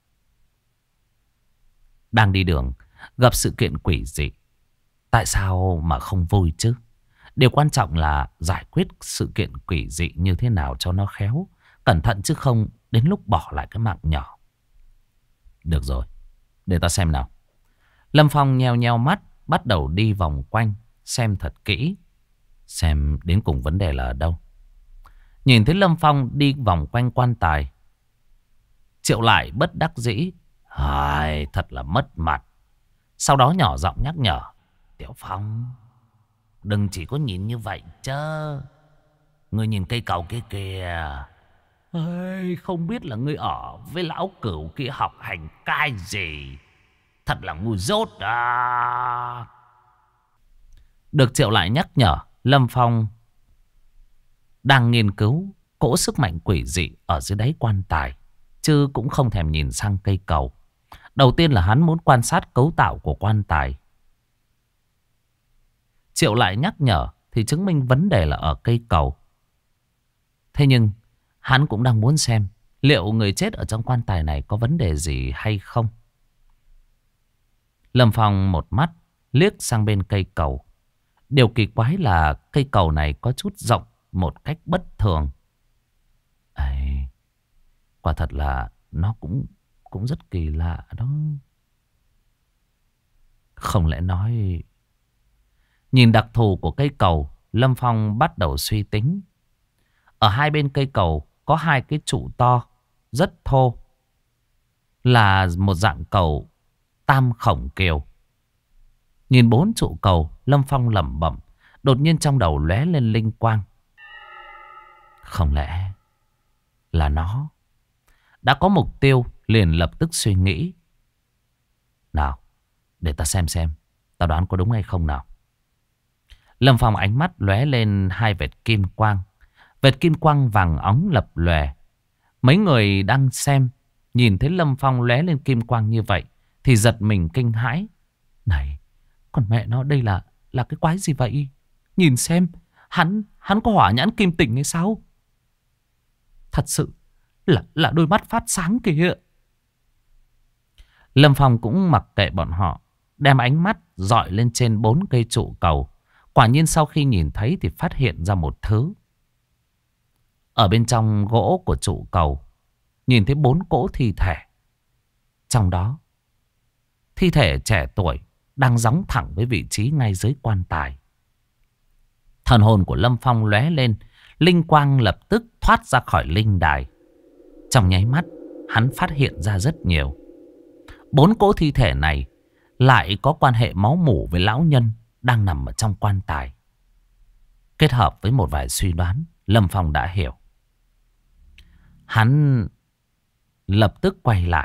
Đang đi đường gặp sự kiện quỷ dị, tại sao mà không vui chứ? Điều quan trọng là giải quyết sự kiện quỷ dị như thế nào cho nó khéo. Cẩn thận chứ không đến lúc bỏ lại cái mạng nhỏ. Được rồi, để ta xem nào. Lâm Phong nheo nheo mắt, bắt đầu đi vòng quanh, xem thật kỹ, xem đến cùng vấn đề là ở đâu. Nhìn thấy Lâm Phong đi vòng quanh quan tài, Triệu Lại bất đắc dĩ. Thật là mất mặt. Sau đó nhỏ giọng nhắc nhở. Tiểu Phong, đừng chỉ có nhìn như vậy chứ. Ngươi nhìn cây cầu kia kìa. Không biết là ngươi ở với lão cửu kia học hành cái gì. Thật là ngu dốt à. Được Triệu Lại nhắc nhở, Lâm Phong đang nghiên cứu cỗ sức mạnh quỷ dị ở dưới đáy quan tài, chứ cũng không thèm nhìn sang cây cầu. Đầu tiên là hắn muốn quan sát cấu tạo của quan tài. Triệu Lại nhắc nhở thì chứng minh vấn đề là ở cây cầu. Thế nhưng hắn cũng đang muốn xem liệu người chết ở trong quan tài này có vấn đề gì hay không. Lâm Phong một mắt liếc sang bên cây cầu. Điều kỳ quái là cây cầu này có chút rộng một cách bất thường. Quả thật là nó cũng rất kỳ lạ đó. Không lẽ nói... Nhìn đặc thù của cây cầu, Lâm Phong bắt đầu suy tính. Ở hai bên cây cầu có hai cái trụ to, rất thô. Là một dạng cầu tam khổng kiều. Nhìn bốn trụ cầu, Lâm Phong lẩm bẩm. Đột nhiên trong đầu lóe lên linh quang. Không lẽ là nó? Đã có mục tiêu, liền lập tức suy nghĩ. Nào, để ta xem. Ta đoán có đúng hay không nào. Lâm Phong ánh mắt lóe lên hai vệt kim quang. Vệt kim quang vàng óng lập lòe. Mấy người đang xem, nhìn thấy Lâm Phong lóe lên kim quang như vậy thì giật mình kinh hãi. Này, còn mẹ nó, đây là cái quái gì vậy? Nhìn xem, hắn có hỏa nhãn kim tinh hay sao? Thật sự là đôi mắt phát sáng kìa. Lâm Phong cũng mặc kệ bọn họ, đem ánh mắt dọi lên trên bốn cây trụ cầu. Quả nhiên sau khi nhìn thấy thì phát hiện ra một thứ. Ở bên trong gỗ của trụ cầu, nhìn thấy bốn cỗ thi thể. Trong đó, thi thể trẻ tuổi đang gióng thẳng với vị trí ngay dưới quan tài. Thần hồn của Lâm Phong lóe lên, linh quang lập tức thoát ra khỏi linh đài. Trong nháy mắt, hắn phát hiện ra rất nhiều. 4 cỗ thi thể này lại có quan hệ máu mủ với lão nhân đang nằm ở trong quan tài. Kết hợp với một vài suy đoán, Lâm Phong đã hiểu. Hắn lập tức quay lại.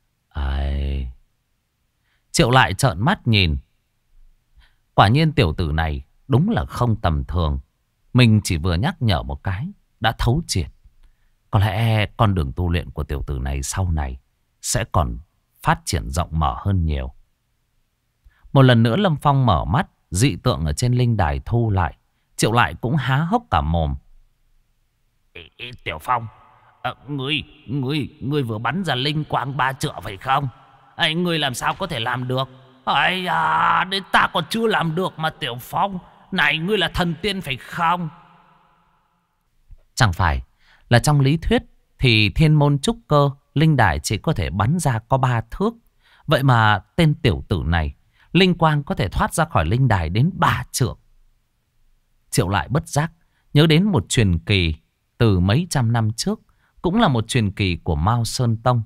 Triệu Lại trợn mắt nhìn. Quả nhiên tiểu tử này đúng là không tầm thường. Mình chỉ vừa nhắc nhở một cái đã thấu triệt. Có lẽ con đường tu luyện của tiểu tử này sau này sẽ còn phát triển rộng mở hơn nhiều. Một lần nữa Lâm Phong mở mắt, dị tượng ở trên linh đài thu lại. Triệu Lại cũng há hốc cả mồm. Tiểu Phong, ngươi vừa bắn ra linh quang 3 trượng phải không? Ngươi làm sao có thể làm được? Đến ta còn chưa làm được mà Tiểu Phong. Này, ngươi là thần tiên phải không? Chẳng phải là trong lý thuyết thì thiên môn trúc cơ linh đài chỉ có thể bắn ra có 3 thước. Vậy mà tên tiểu tử này linh quang có thể thoát ra khỏi linh đài đến 3 trượng. Triệu Lại bất giác nhớ đến một truyền kỳ từ mấy trăm năm trước, cũng là một truyền kỳ của Mao Sơn Tông.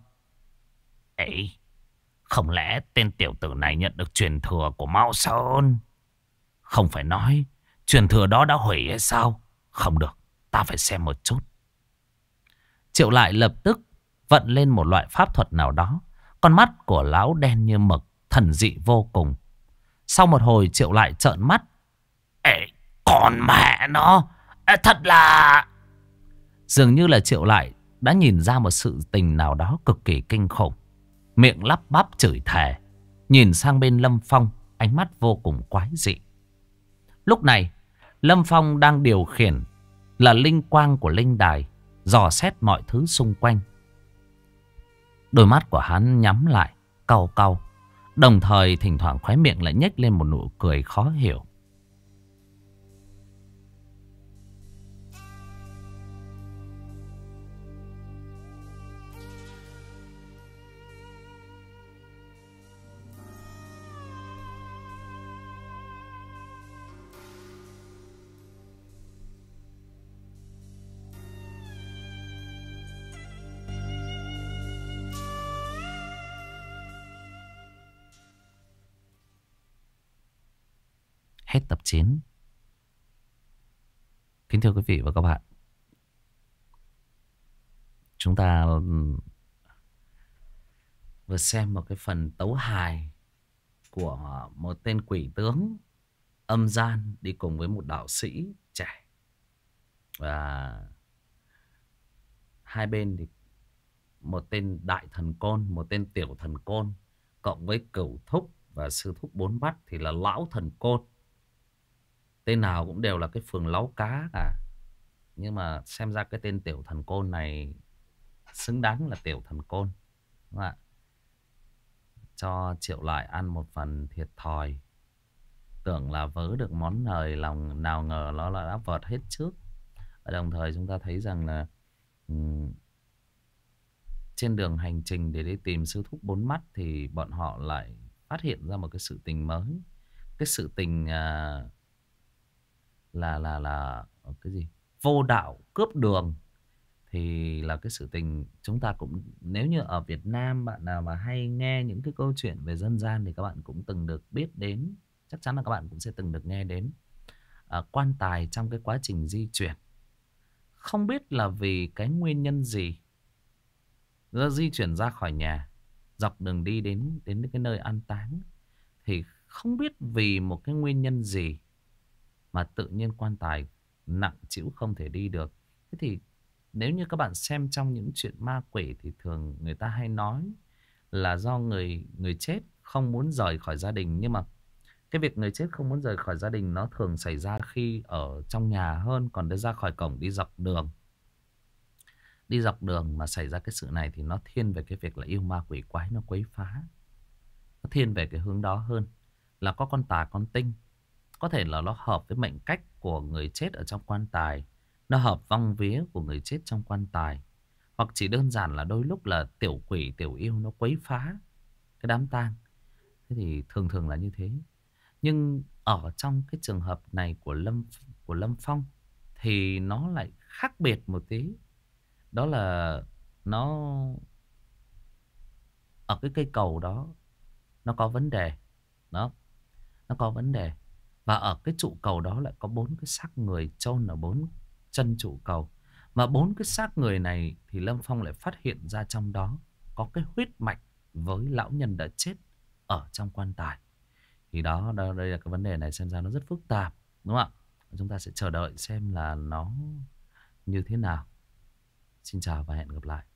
Không lẽ tên tiểu tử này nhận được truyền thừa của Mao Sơn? Không phải nói truyền thừa đó đã hủy hay sao? Không được, ta phải xem một chút. Triệu Lại lập tức vận lên một loại pháp thuật nào đó. Con mắt của lão đen như mực, thần dị vô cùng. Sau một hồi Triệu Lại trợn mắt. Còn mẹ nó, thật là... Dường như là Triệu Lại đã nhìn ra một sự tình nào đó cực kỳ kinh khủng. Miệng lắp bắp chửi thề, nhìn sang bên Lâm Phong, ánh mắt vô cùng quái dị. Lúc này Lâm Phong đang điều khiển là linh quang của linh đài, dò xét mọi thứ xung quanh. Đôi mắt của hắn nhắm lại, cau cau, đồng thời thỉnh thoảng khóe miệng lại nhếch lên một nụ cười khó hiểu. Hết tập 9. Kính thưa quý vị và các bạn, chúng ta vừa xem một cái phần tấu hài của một tên quỷ tướng âm gian đi cùng với một đạo sĩ trẻ. Và hai bên thì một tên đại thần côn, một tên tiểu thần côn, cộng với cửu thúc và sư thúc bốn mắt thì là lão thần côn. Tên nào cũng đều là cái phường láu cá cả. Nhưng mà xem ra cái tên tiểu thần côn này xứng đáng là tiểu thần côn, đúng không ạ? Cho Triệu Lại ăn một phần thiệt thòi. Tưởng là vớ được món hời lòng, nào ngờ nó đã vợt hết trước. Và đồng thời chúng ta thấy rằng là trên đường hành trình để đi tìm sư thúc bốn mắt thì bọn họ lại phát hiện ra một cái sự tình mới. Cái sự tình là cái gì? Vô đạo cướp đường. Thì là cái sự tình chúng ta cũng, nếu như ở Việt Nam bạn nào mà hay nghe những cái câu chuyện về dân gian thì các bạn cũng từng được biết đến. Chắc chắn là các bạn cũng sẽ từng được nghe đến. Quan tài trong cái quá trình di chuyển, không biết là vì cái nguyên nhân gì, di chuyển ra khỏi nhà, dọc đường đi đến cái nơi an táng, thì không biết vì một cái nguyên nhân gì mà tự nhiên quan tài nặng trĩu không thể đi được. Thế thì nếu như các bạn xem trong những chuyện ma quỷ thì thường người ta hay nói là do người chết không muốn rời khỏi gia đình. Nhưng mà cái việc người chết không muốn rời khỏi gia đình nó thường xảy ra khi ở trong nhà hơn. Còn để ra khỏi cổng đi dọc đường, đi dọc đường mà xảy ra cái sự này thì nó thiên về cái việc là yêu ma quỷ quái nó quấy phá. Nó thiên về cái hướng đó hơn, là có con tà con tinh. Có thể là nó hợp với mệnh cách của người chết ở trong quan tài, nó hợp vong vía của người chết trong quan tài. Hoặc chỉ đơn giản là đôi lúc là tiểu quỷ tiểu yêu nó quấy phá cái đám tang. Thế thì thường thường là như thế. Nhưng ở trong cái trường hợp này của Lâm Phong thì nó lại khác biệt một tí. Đó là nó ở cái cây cầu đó nó có vấn đề. Đó, nó có vấn đề. Và ở cái trụ cầu đó lại có 4 cái xác người chôn ở 4 chân trụ cầu. Mà 4 cái xác người này thì Lâm Phong lại phát hiện ra trong đó có cái huyết mạch với lão nhân đã chết ở trong quan tài. Thì đây là cái vấn đề này, xem ra nó rất phức tạp, đúng không ạ? Chúng ta sẽ chờ đợi xem là nó như thế nào. Xin chào và hẹn gặp lại.